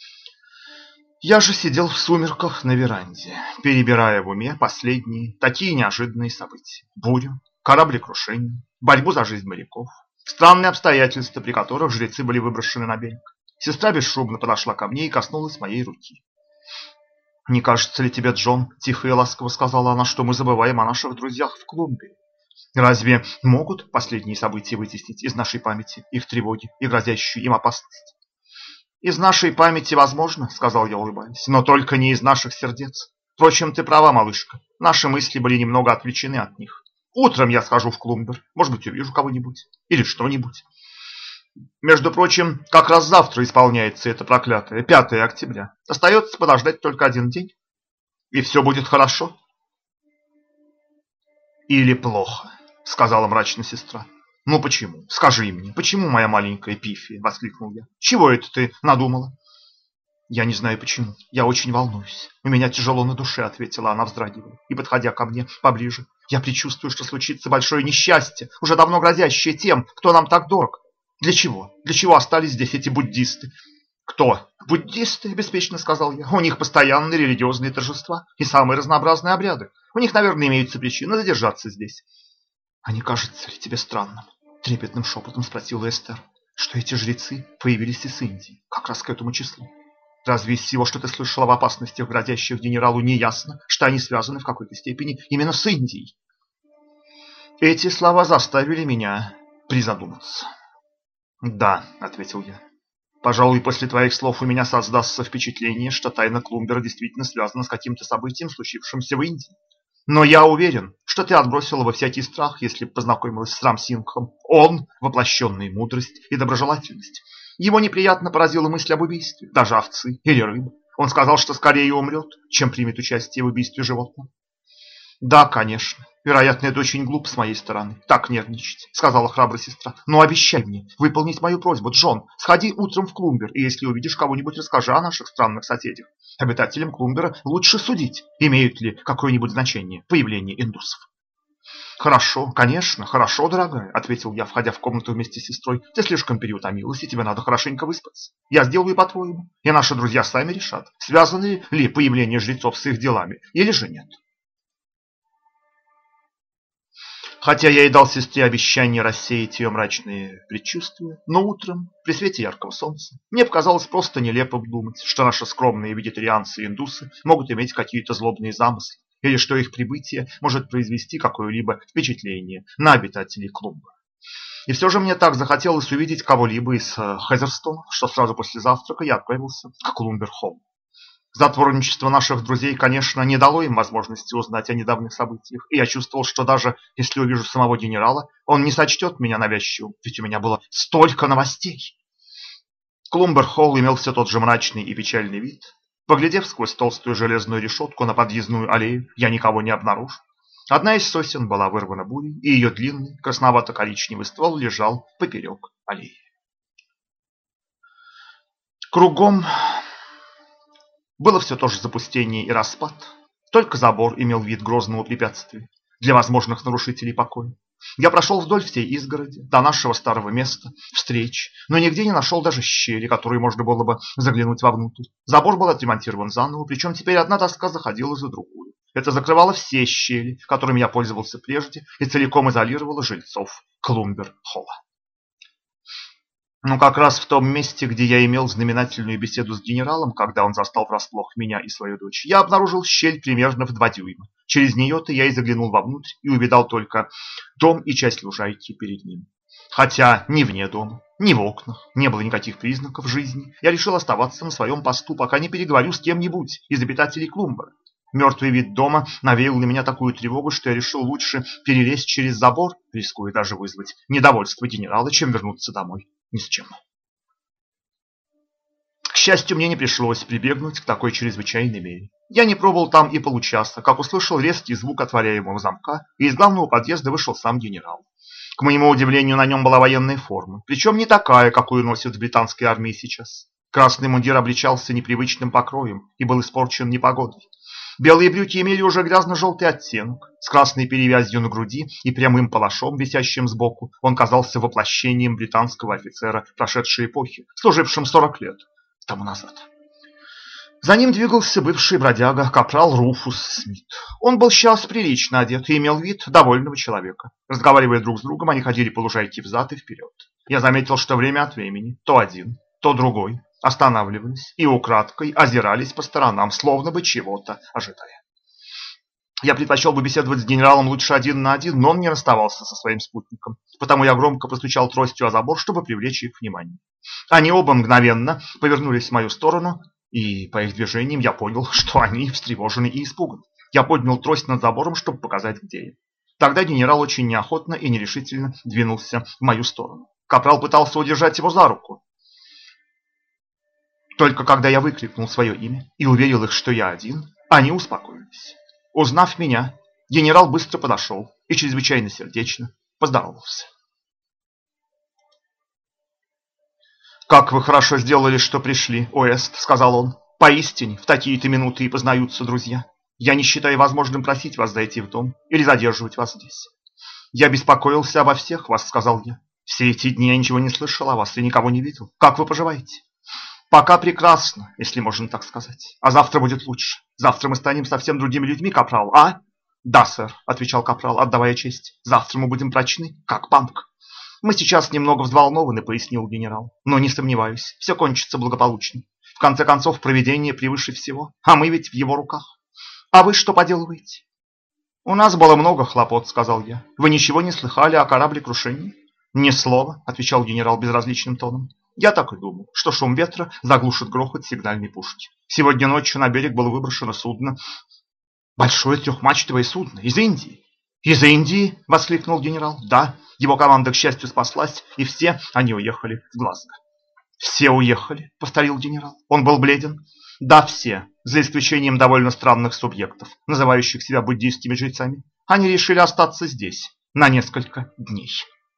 Я же сидел в сумерках на веранде, перебирая в уме последние, такие неожиданные события. Бурю, кораблекрушение, борьбу за жизнь моряков, странные обстоятельства, при которых жрецы были выброшены на берег. Сестра бесшумно подошла ко мне и коснулась моей руки. «Не кажется ли тебе, Джон, — тихо и ласково сказала она, — что мы забываем о наших друзьях в клубе? Разве могут последние события вытеснить из нашей памяти их тревоги и грозящую им опасность?» «Из нашей памяти возможно, — сказал я, улыбаясь, — но только не из наших сердец. Впрочем, ты права, малышка, наши мысли были немного отвлечены от них. Утром я схожу в Клумбер, может быть, увижу кого-нибудь или что-нибудь. Между прочим, как раз завтра исполняется это проклятое 5 октября. Остается подождать только один день, и все будет хорошо». «Или плохо», — сказала мрачно сестра. «Ну почему? Скажи мне, почему, моя маленькая Пифи?» — воскликнул я. «Чего это ты надумала?» «Я не знаю почему. Я очень волнуюсь. У меня тяжело на душе», — ответила она, вздрагивая, и подходя ко мне поближе. «Я предчувствую, что случится большое несчастье, уже давно грозящее тем, кто нам так дорог. Для чего? Для чего остались здесь эти буддисты?» «Кто? Буддисты?» – беспечно сказал я. «У них постоянные религиозные торжества и самые разнообразные обряды. У них, наверное, имеются причины задержаться здесь». «А не кажется ли тебе странным?» – трепетным шепотом спросила Эстер, «что эти жрецы появились из Индии, как раз к этому числу? Разве из всего, что ты слышала об опасностях, грозящих генералу, не ясно, что они связаны в какой-то степени именно с Индией?» Эти слова заставили меня призадуматься. «Да», — ответил я. «Пожалуй, после твоих слов у меня создастся впечатление, что тайна Клумбера действительно связана с каким-то событием, случившимся в Индии. Но я уверен, что ты отбросила во всякий страх, если познакомилась с Рам Сингхом. Он – воплощенная мудрость и доброжелательность. Его неприятно поразила мысль об убийстве, даже овцы или рыбы. Он сказал, что скорее умрет, чем примет участие в убийстве животного». «Да, конечно. Вероятно, это очень глупо с моей стороны, так нервничать», — сказала храбрая сестра. «Но обещай мне выполнить мою просьбу, Джон. Сходи утром в Клумбер, и если увидишь кого-нибудь, расскажи о наших странных соседях. Обитателям Клумбера лучше судить, имеют ли какое-нибудь значение появление индусов». «Хорошо, конечно, хорошо, дорогая», — ответил я, входя в комнату вместе с сестрой. «Ты слишком переутомилась, и тебе надо хорошенько выспаться. Я сделаю по-твоему, и наши друзья сами решат, связаны ли появление жрецов с их делами, или же нет». Хотя я и дал сестре обещание рассеять ее мрачные предчувствия, но утром, при свете яркого солнца, мне показалось просто нелепым думать, что наши скромные вегетарианцы и индусы могут иметь какие-то злобные замыслы, или что их прибытие может произвести какое-либо впечатление на обитателей клуба. И все же мне так захотелось увидеть кого-либо из Хезерстона, что сразу после завтрака я отправился к Клумбер-Холлу. Затворничество наших друзей, конечно, не дало им возможности узнать о недавних событиях, и я чувствовал, что даже если увижу самого генерала, он не сочтет меня навязчивым, ведь у меня было столько новостей. Клумбер-Холл имел все тот же мрачный и печальный вид. Поглядев сквозь толстую железную решетку на подъездную аллею, я никого не обнаружил. Одна из сосен была вырвана бурей, и ее длинный красновато-коричневый ствол лежал поперек аллеи. Кругом было все то же запустение и распад, только забор имел вид грозного препятствия для возможных нарушителей покоя. Я прошел вдоль всей изгороди до нашего старого места встреч, но нигде не нашел даже щели, которые можно было бы заглянуть вовнутрь. Забор был отремонтирован заново, причем теперь одна доска заходила за другую. Это закрывало все щели, которыми я пользовался прежде, и целиком изолировало жильцов Клумбер-холла. Но как раз в том месте, где я имел знаменательную беседу с генералом, когда он застал врасплох меня и свою дочь, я обнаружил щель примерно в 2 дюйма. Через нее-то я и заглянул вовнутрь и увидал только дом и часть лужайки перед ним. Хотя ни вне дома, ни в окнах не было никаких признаков жизни, я решил оставаться на своем посту, пока не переговорю с кем-нибудь из обитателей Клумбера. Мертвый вид дома навеял на меня такую тревогу, что я решил лучше перелезть через забор, рискуя даже вызвать недовольство генерала, чем вернуться домой ни с чем. К счастью, мне не пришлось прибегнуть к такой чрезвычайной мере. Я не пробыл там и получаса, как услышал резкий звук отворяемого замка, и из главного подъезда вышел сам генерал. К моему удивлению, на нем была военная форма, причем не такая, какую носят в британской армии сейчас. Красный мундир обличался непривычным покроем и был испорчен непогодой. Белые брюки имели уже грязно-желтый оттенок, с красной перевязью на груди и прямым палашом, висящим сбоку. Он казался воплощением британского офицера прошедшей эпохи, служившим 40 лет тому назад. За ним двигался бывший бродяга, капрал Руфус Смит. Он был сейчас прилично одет и имел вид довольного человека. Разговаривая друг с другом, они ходили по лужайке взад и вперед. Я заметил, что время от времени то один, то другой останавливались и украдкой озирались по сторонам, словно бы чего-то ожидая. Я предпочел бы беседовать с генералом лучше 1 на 1, но он не расставался со своим спутником, потому я громко постучал тростью о забор, чтобы привлечь их внимание. Они оба мгновенно повернулись в мою сторону, и по их движениям я понял, что они встревожены и испуганы. Я поднял трость над забором, чтобы показать, где я. Тогда генерал очень неохотно и нерешительно двинулся в мою сторону. Капрал пытался удержать его за руку. Только когда я выкрикнул свое имя и уверил их, что я один, они успокоились. Узнав меня, генерал быстро подошел и чрезвычайно сердечно поздоровался. «Как вы хорошо сделали, что пришли, Уэст», — сказал он. «Поистине, в такие-то минуты и познаются друзья. Я не считаю возможным просить вас зайти в дом или задерживать вас здесь. Я беспокоился обо всех вас», — сказал я. «Все эти дни я ничего не слышал о вас и никого не видел. Как вы поживаете?» «Пока прекрасно, если можно так сказать. А завтра будет лучше. Завтра мы станем совсем другими людьми, капрал, а?» «Да, сэр», — отвечал капрал, отдавая честь. «Завтра мы будем прочны, как памк». «Мы сейчас немного взволнованы», — пояснил генерал. «Но не сомневаюсь, все кончится благополучно. В конце концов, провидение превыше всего, а мы ведь в его руках. А вы что поделываете?» «У нас было много хлопот», — сказал я. «Вы ничего не слыхали о кораблекрушении?» «Ни слова», — отвечал генерал безразличным тоном. «Я так и думал, что шум ветра заглушит грохот сигнальной пушки. Сегодня ночью на берег было выброшено судно. Большое трехмачтовое судно из Индии». «Из Индии?» — воскликнул генерал. «Да, его команда, к счастью, спаслась, и все они уехали в Глазго». «Все уехали?» — повторил генерал. Он был бледен. «Да, все, за исключением довольно странных субъектов, называющих себя буддийскими жрецами. Они решили остаться здесь на несколько дней».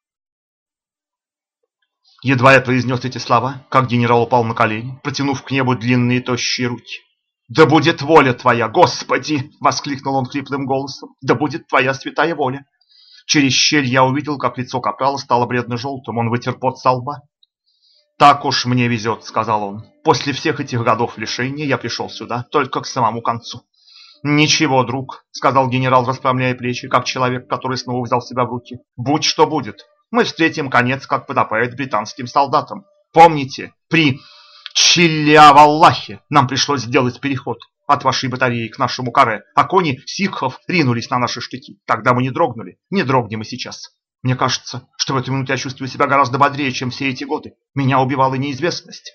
Едва я произнес эти слова, как генерал упал на колени, протянув к небу длинные тощие руки. «Да будет воля твоя, Господи!» — воскликнул он хриплым голосом. «Да будет твоя святая воля!» Через щель я увидел, как лицо капрала стало бледно-желтым, он вытер пот со лба. «Так уж мне везет», — сказал он. «После всех этих годов лишения я пришел сюда только к самому концу». «Ничего, друг», — сказал генерал, расправляя плечи, как человек, который снова взял себя в руки. «Будь что будет. Мы встретим конец, как подобает британским солдатам. Помните, при Чиллиаваллахе нам пришлось сделать переход от вашей батареи к нашему каре, а кони сикхов ринулись на наши штыки. Тогда мы не дрогнули, не дрогнем и сейчас. Мне кажется, что в эту минуту я чувствую себя гораздо бодрее, чем все эти годы. Меня убивала неизвестность».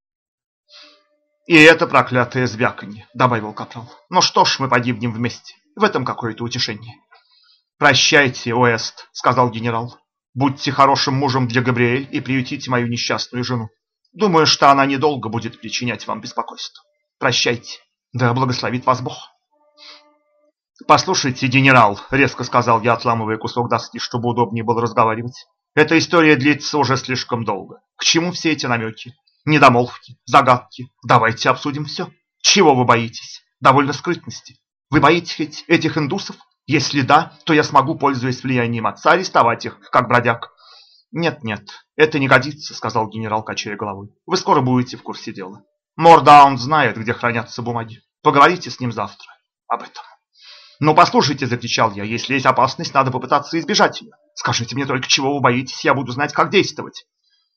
«И это проклятое звяканье», — добавил капрал. «Ну что ж, мы погибнем вместе. В этом какое-то утешение». «Прощайте, Уэст», — сказал генерал. «Будьте хорошим мужем для Габриэль и приютите мою несчастную жену. Думаю, что она недолго будет причинять вам беспокойство. Прощайте. Да благословит вас Бог». «Послушайте, генерал», — резко сказал я, отламывая кусок доски, чтобы удобнее было разговаривать. «Эта история длится уже слишком долго. К чему все эти намеки, недомолвки, загадки? Давайте обсудим все. Чего вы боитесь? Довольно скрытности. Вы боитесь ведь этих индусов? Если да, то я смогу, пользуясь влиянием отца, арестовать их, как бродяг». «Нет, это не годится», — сказал генерал, качая головой. «Вы скоро будете в курсе дела. Мордаун знает, где хранятся бумаги. Поговорите с ним завтра об этом». «Ну, послушайте», — закричал я, — «если есть опасность, надо попытаться избежать ее. Скажите мне только, чего вы боитесь, я буду знать, как действовать».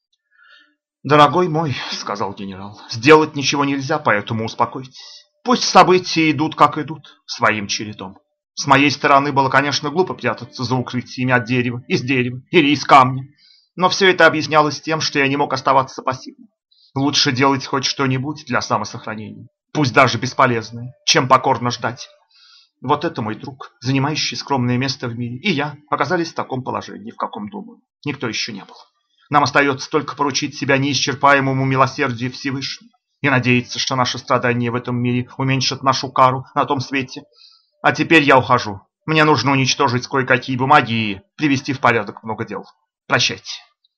«Дорогой мой», — сказал генерал, — «сделать ничего нельзя, поэтому успокойтесь. Пусть события идут, как идут, своим чередом. С моей стороны было, конечно, глупо прятаться за укрытиями от дерева, из дерева или из камня, но все это объяснялось тем, что я не мог оставаться пассивным. Лучше делать хоть что-нибудь для самосохранения, пусть даже бесполезное, чем покорно ждать. Вот это мой друг, занимающий скромное место в мире, и я оказались в таком положении, в каком, думаю, никто еще не был. Нам остается только поручить себя неисчерпаемому милосердию Всевышнего и надеяться, что наши страдания в этом мире уменьшат нашу кару на том свете. А теперь я ухожу. Мне нужно уничтожить кое-какие бумаги и привести в порядок много дел. Прощайте».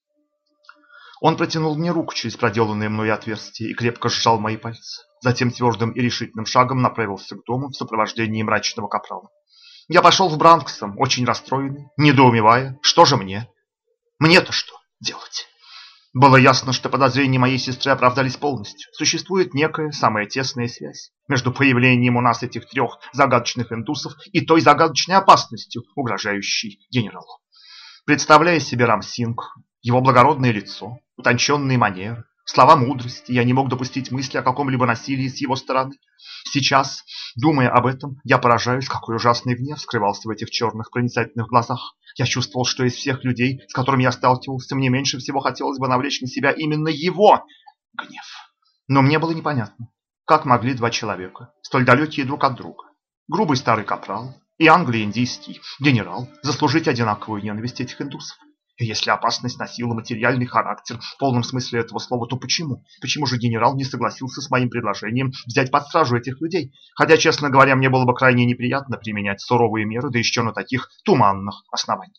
Он протянул мне руку через проделанное мной отверстие и крепко сжал мои пальцы. Затем твердым и решительным шагом направился к дому в сопровождении мрачного капрала. Я пошел в Бранксом, очень расстроенный, недоумевая, что же мне? Мне-то что делать? Было ясно, что подозрения моей сестры оправдались полностью. Существует некая самая тесная связь между появлением у нас этих трех загадочных индусов и той загадочной опасностью, угрожающей генералу. Представляя себе Рамсинг, его благородное лицо, утонченные манеры, слова мудрости, я не мог допустить мысли о каком-либо насилии с его стороны. Сейчас, думая об этом, я поражаюсь, какой ужасный гнев скрывался в этих черных проницательных глазах. Я чувствовал, что из всех людей, с которыми я сталкивался, мне меньше всего хотелось бы навлечь на себя именно его гнев. Но мне было непонятно, как могли два человека, столь далекие друг от друга, грубый старый капрал и англо-индийский генерал, заслужить одинаковую ненависть этих индусов. И если опасность носила материальный характер в полном смысле этого слова, то почему? Почему же генерал не согласился с моим предложением взять под стражу этих людей? Хотя, честно говоря, мне было бы крайне неприятно применять суровые меры, да еще на таких туманных основаниях.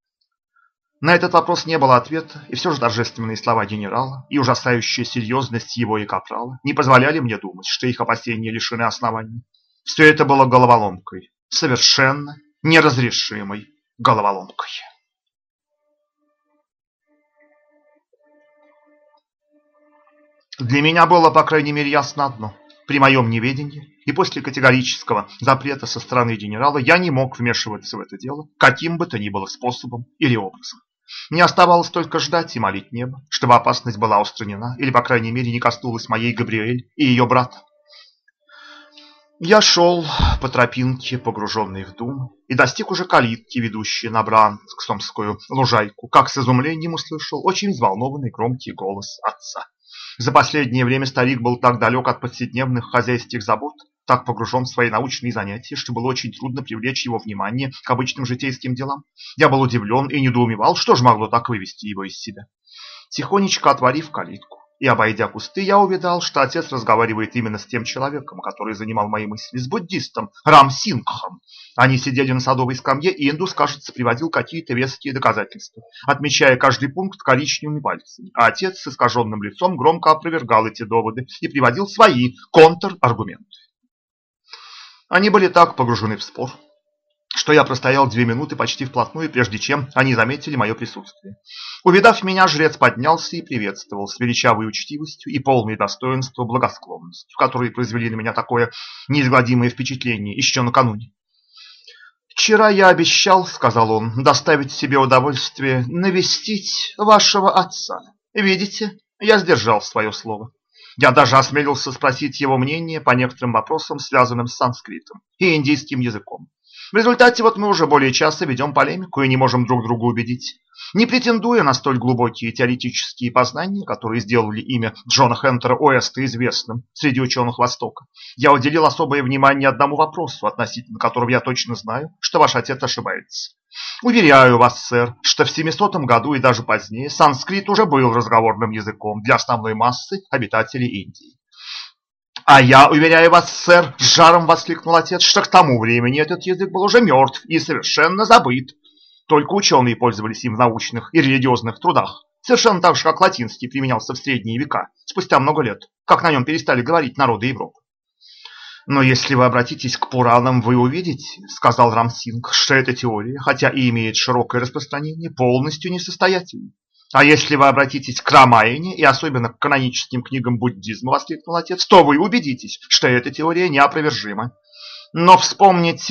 На этот вопрос не было ответа, и все же торжественные слова генерала и ужасающая серьезность его и капрала не позволяли мне думать, что их опасения лишены оснований. Все это было головоломкой, совершенно неразрешимой головоломкой. Для меня было, по крайней мере, ясно одно. При моем неведении и после категорического запрета со стороны генерала я не мог вмешиваться в это дело каким бы то ни было способом или образом. Мне оставалось только ждать и молить небо, чтобы опасность была устранена или, по крайней мере, не коснулась моей Габриэль и ее брата. Я шел по тропинке, погруженный в думы, и достиг уже калитки, ведущей на Бранксомскую лужайку, как с изумлением услышал очень взволнованный громкий голос отца. За последнее время старик был так далек от повседневных хозяйских забот, так погружен в свои научные занятия, что было очень трудно привлечь его внимание к обычным житейским делам. Я был удивлен и недоумевал, что же могло так вывести его из себя. Тихонечко отворив калитку и обойдя кусты, я увидал, что отец разговаривает именно с тем человеком, который занимал мои мысли, с буддистом Рамсингхом. Они сидели на садовой скамье, и индус, кажется, приводил какие-то веские доказательства, отмечая каждый пункт коричневыми пальцами. А отец с искаженным лицом громко опровергал эти доводы и приводил свои контраргументы. Они были так погружены в спор, что я простоял 2 минуты почти вплотную, прежде чем они заметили мое присутствие. Увидав меня, жрец поднялся и приветствовал с величавой учтивостью и полной достоинства благосклонностью, которые произвели на меня такое неизгладимое впечатление еще накануне. «Вчера я обещал, — сказал он, — доставить себе удовольствие навестить вашего отца. Видите, я сдержал свое слово. Я даже осмелился спросить его мнение по некоторым вопросам, связанным с санскритом и индийским языком. В результате вот мы уже более часа ведем полемику и не можем друг друга убедить. Не претендуя на столь глубокие теоретические познания, которые сделали имя Джона Хентера Уэста известным среди ученых Востока, я уделил особое внимание одному вопросу, относительно которого я точно знаю, что ваш отец ошибается. Уверяю вас, сэр, что в 700 году и даже позднее санскрит уже был разговорным языком для основной массы обитателей Индии. «А я уверяю вас, сэр, — с жаром воскликнул отец, — что к тому времени этот язык был уже мертв и совершенно забыт. Только ученые пользовались им в научных и религиозных трудах, совершенно так же, как латинский применялся в средние века, спустя много лет, как на нем перестали говорить народы Европы. Но если вы обратитесь к Пуранам, вы увидите, — сказал Рамсинг, — что эта теория, хотя и имеет широкое распространение, полностью несостоятельна. А если вы обратитесь к Рамаяне и особенно к каноническим книгам буддизма, — воскликнул отец, — то вы убедитесь, что эта теория неопровержима. Но вспомните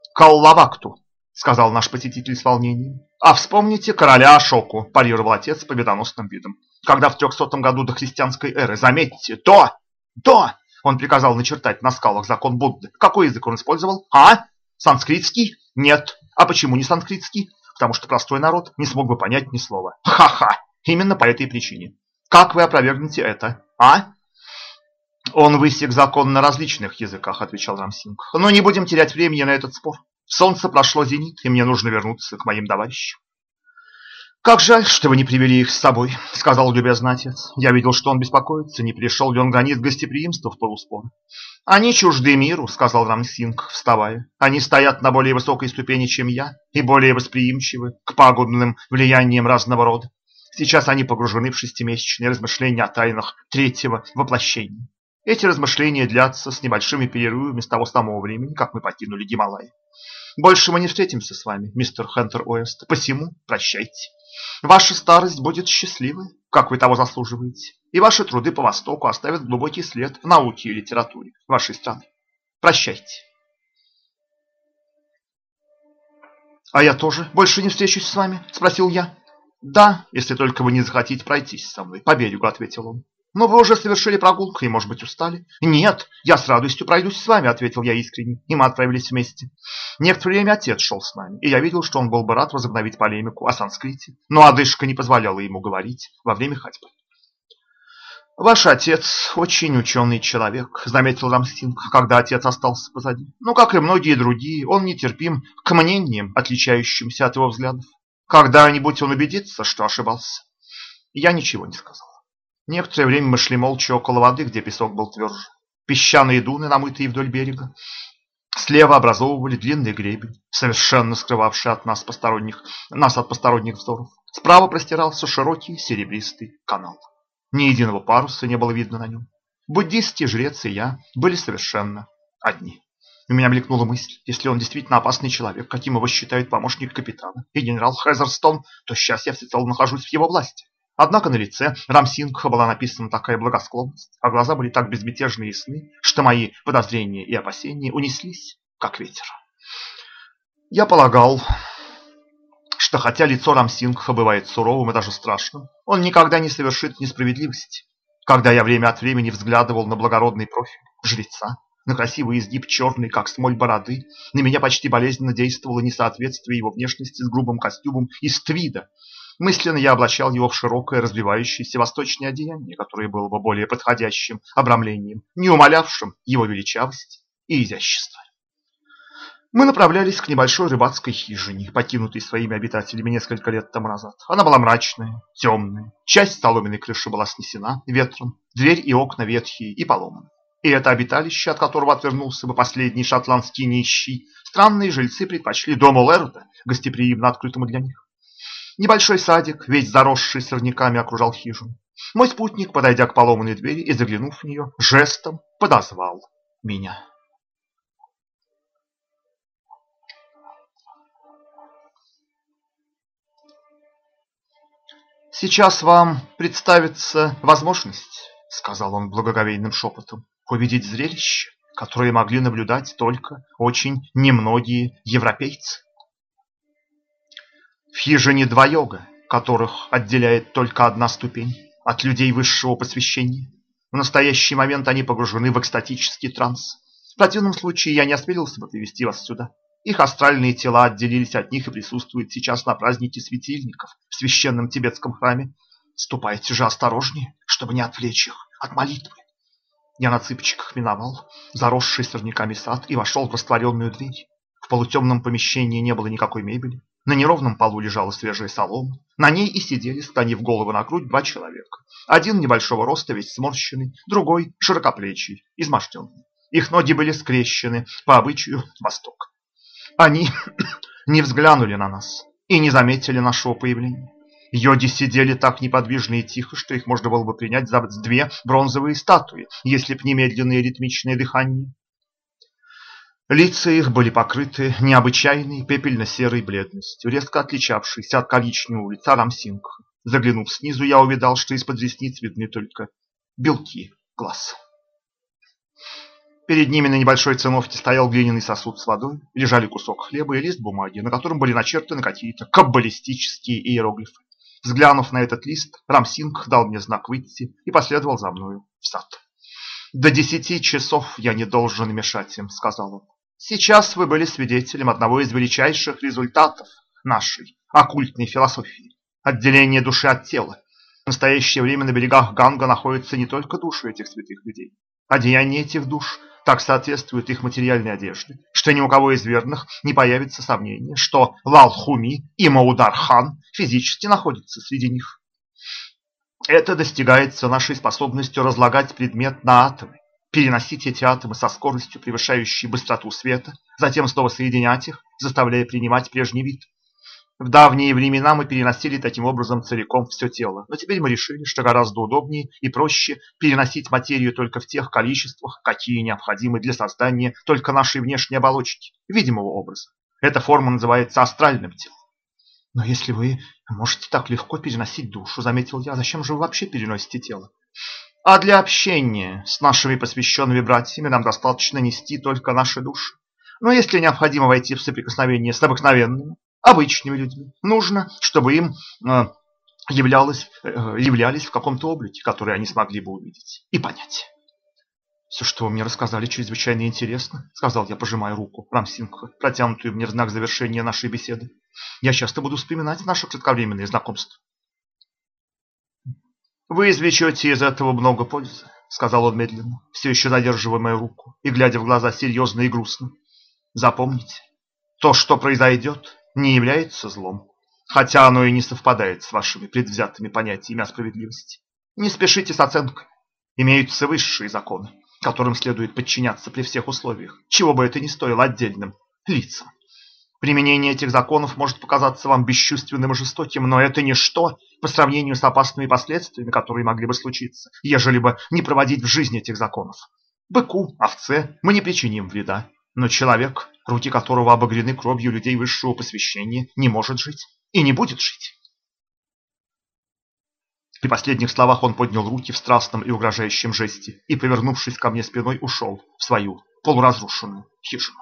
Каллавакту, сказал наш посетитель с волнением. А вспомните короля Ашоку, парировал отец с победоносным видом. Когда в 300 году до христианской эры, заметьте, он приказал начертать на скалах закон Будды. Какой язык он использовал? Санскритский? Нет. А почему не санскритский? Потому что простой народ не смог бы понять ни слова. Ха-ха! Именно по этой причине. Как вы опровергнете это? Он высек закон на различных языках, отвечал Рамсинг. Но не будем терять времени на этот спор. Солнце прошло зенит, и мне нужно вернуться к моим товарищам. «Как жаль, что вы не привели их с собой», — сказал любезный отец. Я видел, что он беспокоится, не перешел ли он границ гостеприимства в полуспора. «Они чужды миру», — сказал Рамсинг, вставая. «Они стоят на более высокой ступени, чем я, и более восприимчивы к пагубным влияниям разного рода. Сейчас они погружены в шестимесячные размышления о тайнах третьего воплощения. Эти размышления длятся с небольшими перерывами с того самого времени, как мы покинули Гималаи. Больше мы не встретимся с вами, мистер Хантер Уэст, посему прощайте. Ваша старость будет счастливой, как вы того заслуживаете, и ваши труды по Востоку оставят глубокий след в науке и литературе вашей страны. Прощайте». «А я тоже больше не встречусь с вами?» – спросил я. «Да, если только вы не захотите пройтись со мной по берегу», – ответил он. «Но вы уже совершили прогулку и, может быть, устали?» «Нет, я с радостью пройдусь с вами», — ответил я искренне, и мы отправились вместе. Некоторое время отец шел с нами, и я видел, что он был бы рад возобновить полемику о санскрите, но одышка не позволяла ему говорить во время ходьбы. «Ваш отец очень ученый человек», — заметил Рамсинг, когда отец остался позади. «Но, как и многие другие, он нетерпим к мнениям, отличающимся от его взглядов. Когда-нибудь он убедится, что ошибался». Я ничего не сказал. Некоторое время мы шли молча около воды, где песок был тверже. Песчаные дуны, намытые вдоль берега, слева образовывали длинный гребень, совершенно скрывавший от нас от посторонних взоров. Справа простирался широкий серебристый канал. Ни единого паруса не было видно на нем. Буддийский жрец и я были совершенно одни. У меня мелькнула мысль, если он действительно опасный человек, каким его считают помощник капитана и генерал Хезерстон, то сейчас я всецело нахожусь в его власти. Однако на лице Рамсингха была написана такая благосклонность, а глаза были так безмятежны и ясны, что мои подозрения и опасения унеслись, как ветер. Я полагал, что хотя лицо Рамсингха бывает суровым и даже страшным, он никогда не совершит несправедливости. Когда я время от времени взглядывал на благородный профиль жреца, на красивый изгиб черной, как смоль, бороды, на меня почти болезненно действовало несоответствие его внешности с грубым костюмом из твида. Мысленно я облачал его в широкое, развивающееся восточное одеяние, которое было бы более подходящим обрамлением, не умалявшим его величавость и изящество. Мы направлялись к небольшой рыбацкой хижине, покинутой своими обитателями несколько лет тому назад. Она была мрачная, темная, часть соломенной крыши была снесена ветром, дверь и окна ветхие и поломаны. И это обиталище, от которого отвернулся бы последний шотландский нищий, странные жильцы предпочли дому Лерда, гостеприимно открытому для них. Небольшой садик, весь заросший сорняками, окружал хижину. Мой спутник, подойдя к поломанной двери и заглянув в нее, жестом подозвал меня. «Сейчас вам представится возможность, — сказал он благоговейным шепотом, — увидеть зрелище, которое могли наблюдать только очень немногие европейцы. В хижине два йога, которых отделяет только одна ступень от людей высшего посвящения. В настоящий момент они погружены в экстатический транс. В противном случае я не осмелился бы привести вас сюда. Их астральные тела отделились от них и присутствуют сейчас на празднике светильников в священном тибетском храме. Ступайте же осторожнее, чтобы не отвлечь их от молитвы». Я на цыпочках миновал заросший сорняками сад и вошел в растворенную дверь. В полутемном помещении не было никакой мебели. На неровном полу лежала свежая солома. На ней и сидели, склонив голову на грудь, два человека. Один небольшого роста, весь сморщенный, другой широкоплечий, изможденный. Их ноги были скрещены по обычаю Востока. Они не взглянули на нас и не заметили нашего появления. Йоги сидели так неподвижно и тихо, что их можно было бы принять за две бронзовые статуи, если б не медленное ритмичное дыхание. Лица их были покрыты необычайной пепельно-серой бледностью, резко отличавшейся от коричневого лица Рамсингха. Заглянув снизу, я увидал, что из-под ресниц видны только белки глаз. Перед ними на небольшой циновке стоял глиняный сосуд с водой, лежали кусок хлеба и лист бумаги, на котором были начертаны какие-то каббалистические иероглифы. Взглянув на этот лист, Рамсинг дал мне знак выйти и последовал за мною в сад. «До 10 часов я не должен мешать им», — сказал он. «Сейчас вы были свидетелем одного из величайших результатов нашей оккультной философии — отделение души от тела. В настоящее время на берегах Ганга находятся не только души этих святых людей. Одеяние этих душ так соответствует их материальной одежде, что ни у кого из верных не появится сомнения, что Лал-Хуми и Маудар-хан физически находятся среди них. Это достигается нашей способностью разлагать предмет на атомы, переносить эти атомы со скоростью, превышающей быстроту света, затем снова соединять их, заставляя принимать прежний вид. В давние времена мы переносили таким образом целиком все тело, но теперь мы решили, что гораздо удобнее и проще переносить материю только в тех количествах, какие необходимы для создания только нашей внешней оболочки, видимого образа. Эта форма называется астральным телом. «Но если вы можете так легко переносить душу, — заметил я, — зачем же вы вообще переносите тело?» «А для общения с нашими посвященными братьями нам достаточно нести только наши души. Но если необходимо войти в соприкосновение с обыкновенными, обычными людьми, нужно, чтобы им являлись в каком-то облике, который они смогли бы увидеть и понять». «Все, что вы мне рассказали, чрезвычайно интересно», — сказал я, пожимая руку Рамсингха, протянутую мне в знак завершения нашей беседы. «Я часто буду вспоминать наше кратковременное знакомство». «Вы извлечете из этого много пользы», — сказал он медленно, все еще задерживая мою руку и глядя в глаза серьезно и грустно. «Запомните, то, что произойдет, не является злом, хотя оно и не совпадает с вашими предвзятыми понятиями о справедливости. Не спешите с оценкой. Имеются высшие законы, которым следует подчиняться при всех условиях, чего бы это ни стоило отдельным лицам. Применение этих законов может показаться вам бесчувственным и жестоким, но это ничто по сравнению с опасными последствиями, которые могли бы случиться, ежели бы не проводить в жизнь этих законов. Быку, овце мы не причиним вреда, но человек, руки которого обогрены кровью людей высшего посвящения, не может жить и не будет жить». При последних словах он поднял руки в страстном и угрожающем жесте и, повернувшись ко мне спиной, ушел в свою полуразрушенную хижину.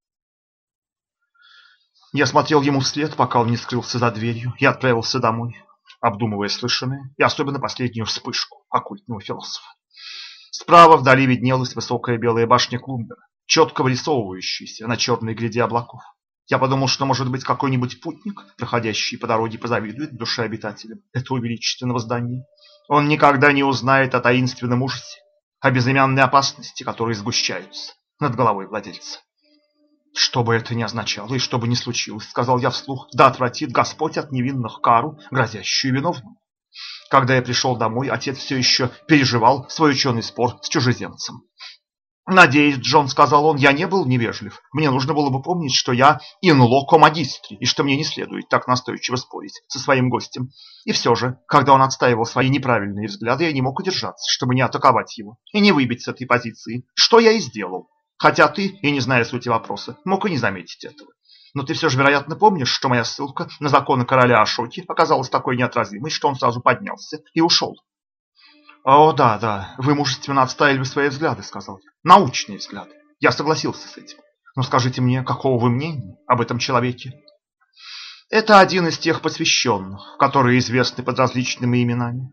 Я смотрел ему вслед, пока он не скрылся за дверью, и отправился домой, обдумывая слышанное и особенно последнюю вспышку оккультного философа. Справа вдали виднелась высокая белая башня Клумбера, четко вырисовывающаяся на черной гряде облаков. Я подумал, что, может быть, какой-нибудь путник, проходящий по дороге, позавидует в душе обитателям этого величественного здания. Он никогда не узнает о таинственном ужасе, о безымянной опасности, которые сгущаются над головой владельца. «Что бы это ни означало и что бы ни случилось, — сказал я вслух, — да отвратит Господь от невинных кару, грозящую виновному». Когда я пришел домой, отец все еще переживал свой ученый спор с чужеземцем. «Надеюсь, Джон, — сказал он, — я не был невежлив. Мне нужно было бы помнить, что я in loco magistri, и что мне не следует так настойчиво спорить со своим гостем. И все же, когда он отстаивал свои неправильные взгляды, я не мог удержаться, чтобы не атаковать его и не выбить с этой позиции, что я и сделал. Хотя ты, и не зная сути вопроса, мог и не заметить этого. Но ты все же, вероятно, помнишь, что моя ссылка на законы короля Ашоки оказалась такой неотразимой, что он сразу поднялся и ушел». «О, да, вы мужественно отстаивали свои взгляды, — сказал я. — Научные взгляды. Я согласился с этим. Но скажите мне, какого вы мнения об этом человеке?» «Это один из тех посвященных, которые известны под различными именами.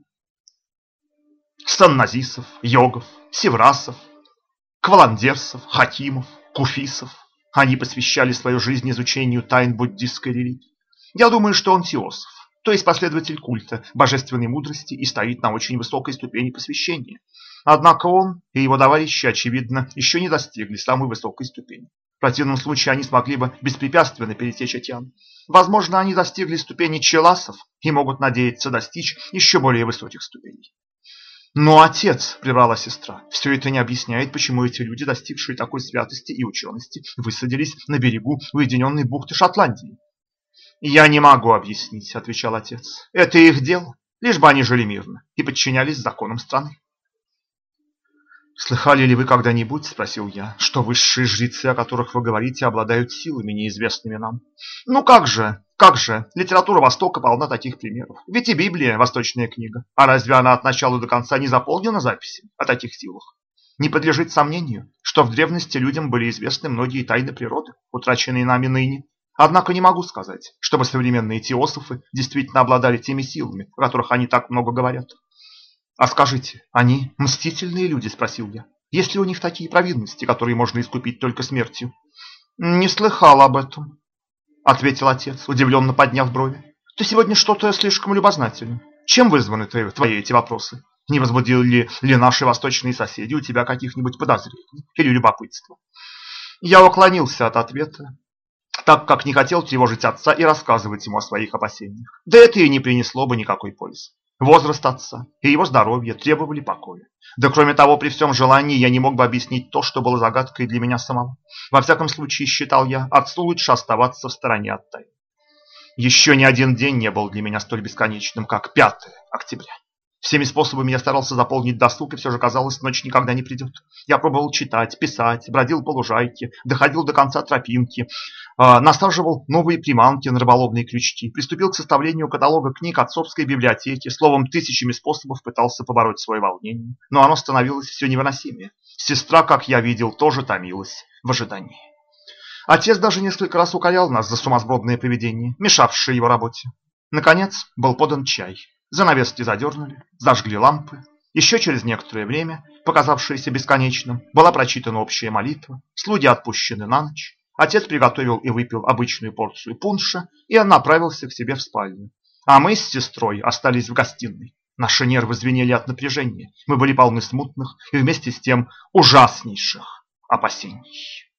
Санназисов, йогов, севрасов, кваландерсов, хакимов, куфисов. Они посвящали свою жизнь изучению тайн буддистской религии. Я думаю, что он теософ, то есть последователь культа божественной мудрости и стоит на очень высокой ступени посвящения. Однако он и его товарищи, очевидно, еще не достигли самой высокой ступени. В противном случае они смогли бы беспрепятственно пересечь океан. Возможно, они достигли ступени челасов и могут надеяться достичь еще более высоких ступеней. «Но, отец, — прервала сестра, — все это не объясняет, почему эти люди, достигшие такой святости и учености, высадились на берегу уединенной бухты Шотландии». «Я не могу объяснить, — отвечал отец. — Это их дело, лишь бы они жили мирно и подчинялись законам страны». «Слыхали ли вы когда-нибудь, — спросил я, — что высшие жрецы, о которых вы говорите, обладают силами, неизвестными нам?» «Ну как же, литература Востока полна таких примеров. Ведь и Библия — восточная книга. А разве она от начала до конца не заполнена записями о таких силах? Не подлежит сомнению, что в древности людям были известны многие тайны природы, утраченные нами ныне. Однако не могу сказать, чтобы современные теософы действительно обладали теми силами, о которых они так много говорят. «А скажите, они мстительные люди?» – спросил я. «Есть ли у них такие провинности, которые можно искупить только смертью?» «Не слыхал об этом», – ответил отец, удивленно подняв брови. «Ты сегодня что-то слишком любознателен. Чем вызваны твои эти вопросы? Не возбудили ли наши восточные соседи у тебя каких-нибудь подозрений или любопытства?» Я уклонился от ответа, так как не хотел тревожить отца и рассказывать ему о своих опасениях. Да это и не принесло бы никакой пользы. Возраст отца и его здоровье требовали покоя. Да кроме того, при всем желании я не мог бы объяснить то, что было загадкой для меня самого. Во всяком случае, считал я, отцу лучше оставаться в стороне от тайны. Еще ни один день не был для меня столь бесконечным, как 5 октября. Всеми способами я старался заполнить досуг, и все же казалось, ночь никогда не придет. Я пробовал читать, писать, бродил по лужайке, доходил до конца тропинки, насаживал новые приманки на рыболовные крючки, приступил к составлению каталога книг отцовской библиотеки, словом, тысячами способов пытался побороть свое волнение, но оно становилось все невыносимее. Сестра, как я видел, тоже томилась в ожидании. Отец даже несколько раз укорял нас за сумасбродное поведение, мешавшее его работе. Наконец был подан чай. Занавески задернули, зажгли лампы. Еще через некоторое время, показавшееся бесконечным, была прочитана общая молитва, слуги отпущены на ночь. Отец приготовил и выпил обычную порцию пунша и направился к себе в спальню. А мы с сестрой остались в гостиной. Наши нервы звенели от напряжения. Мы были полны смутных и вместе с тем ужаснейших опасений.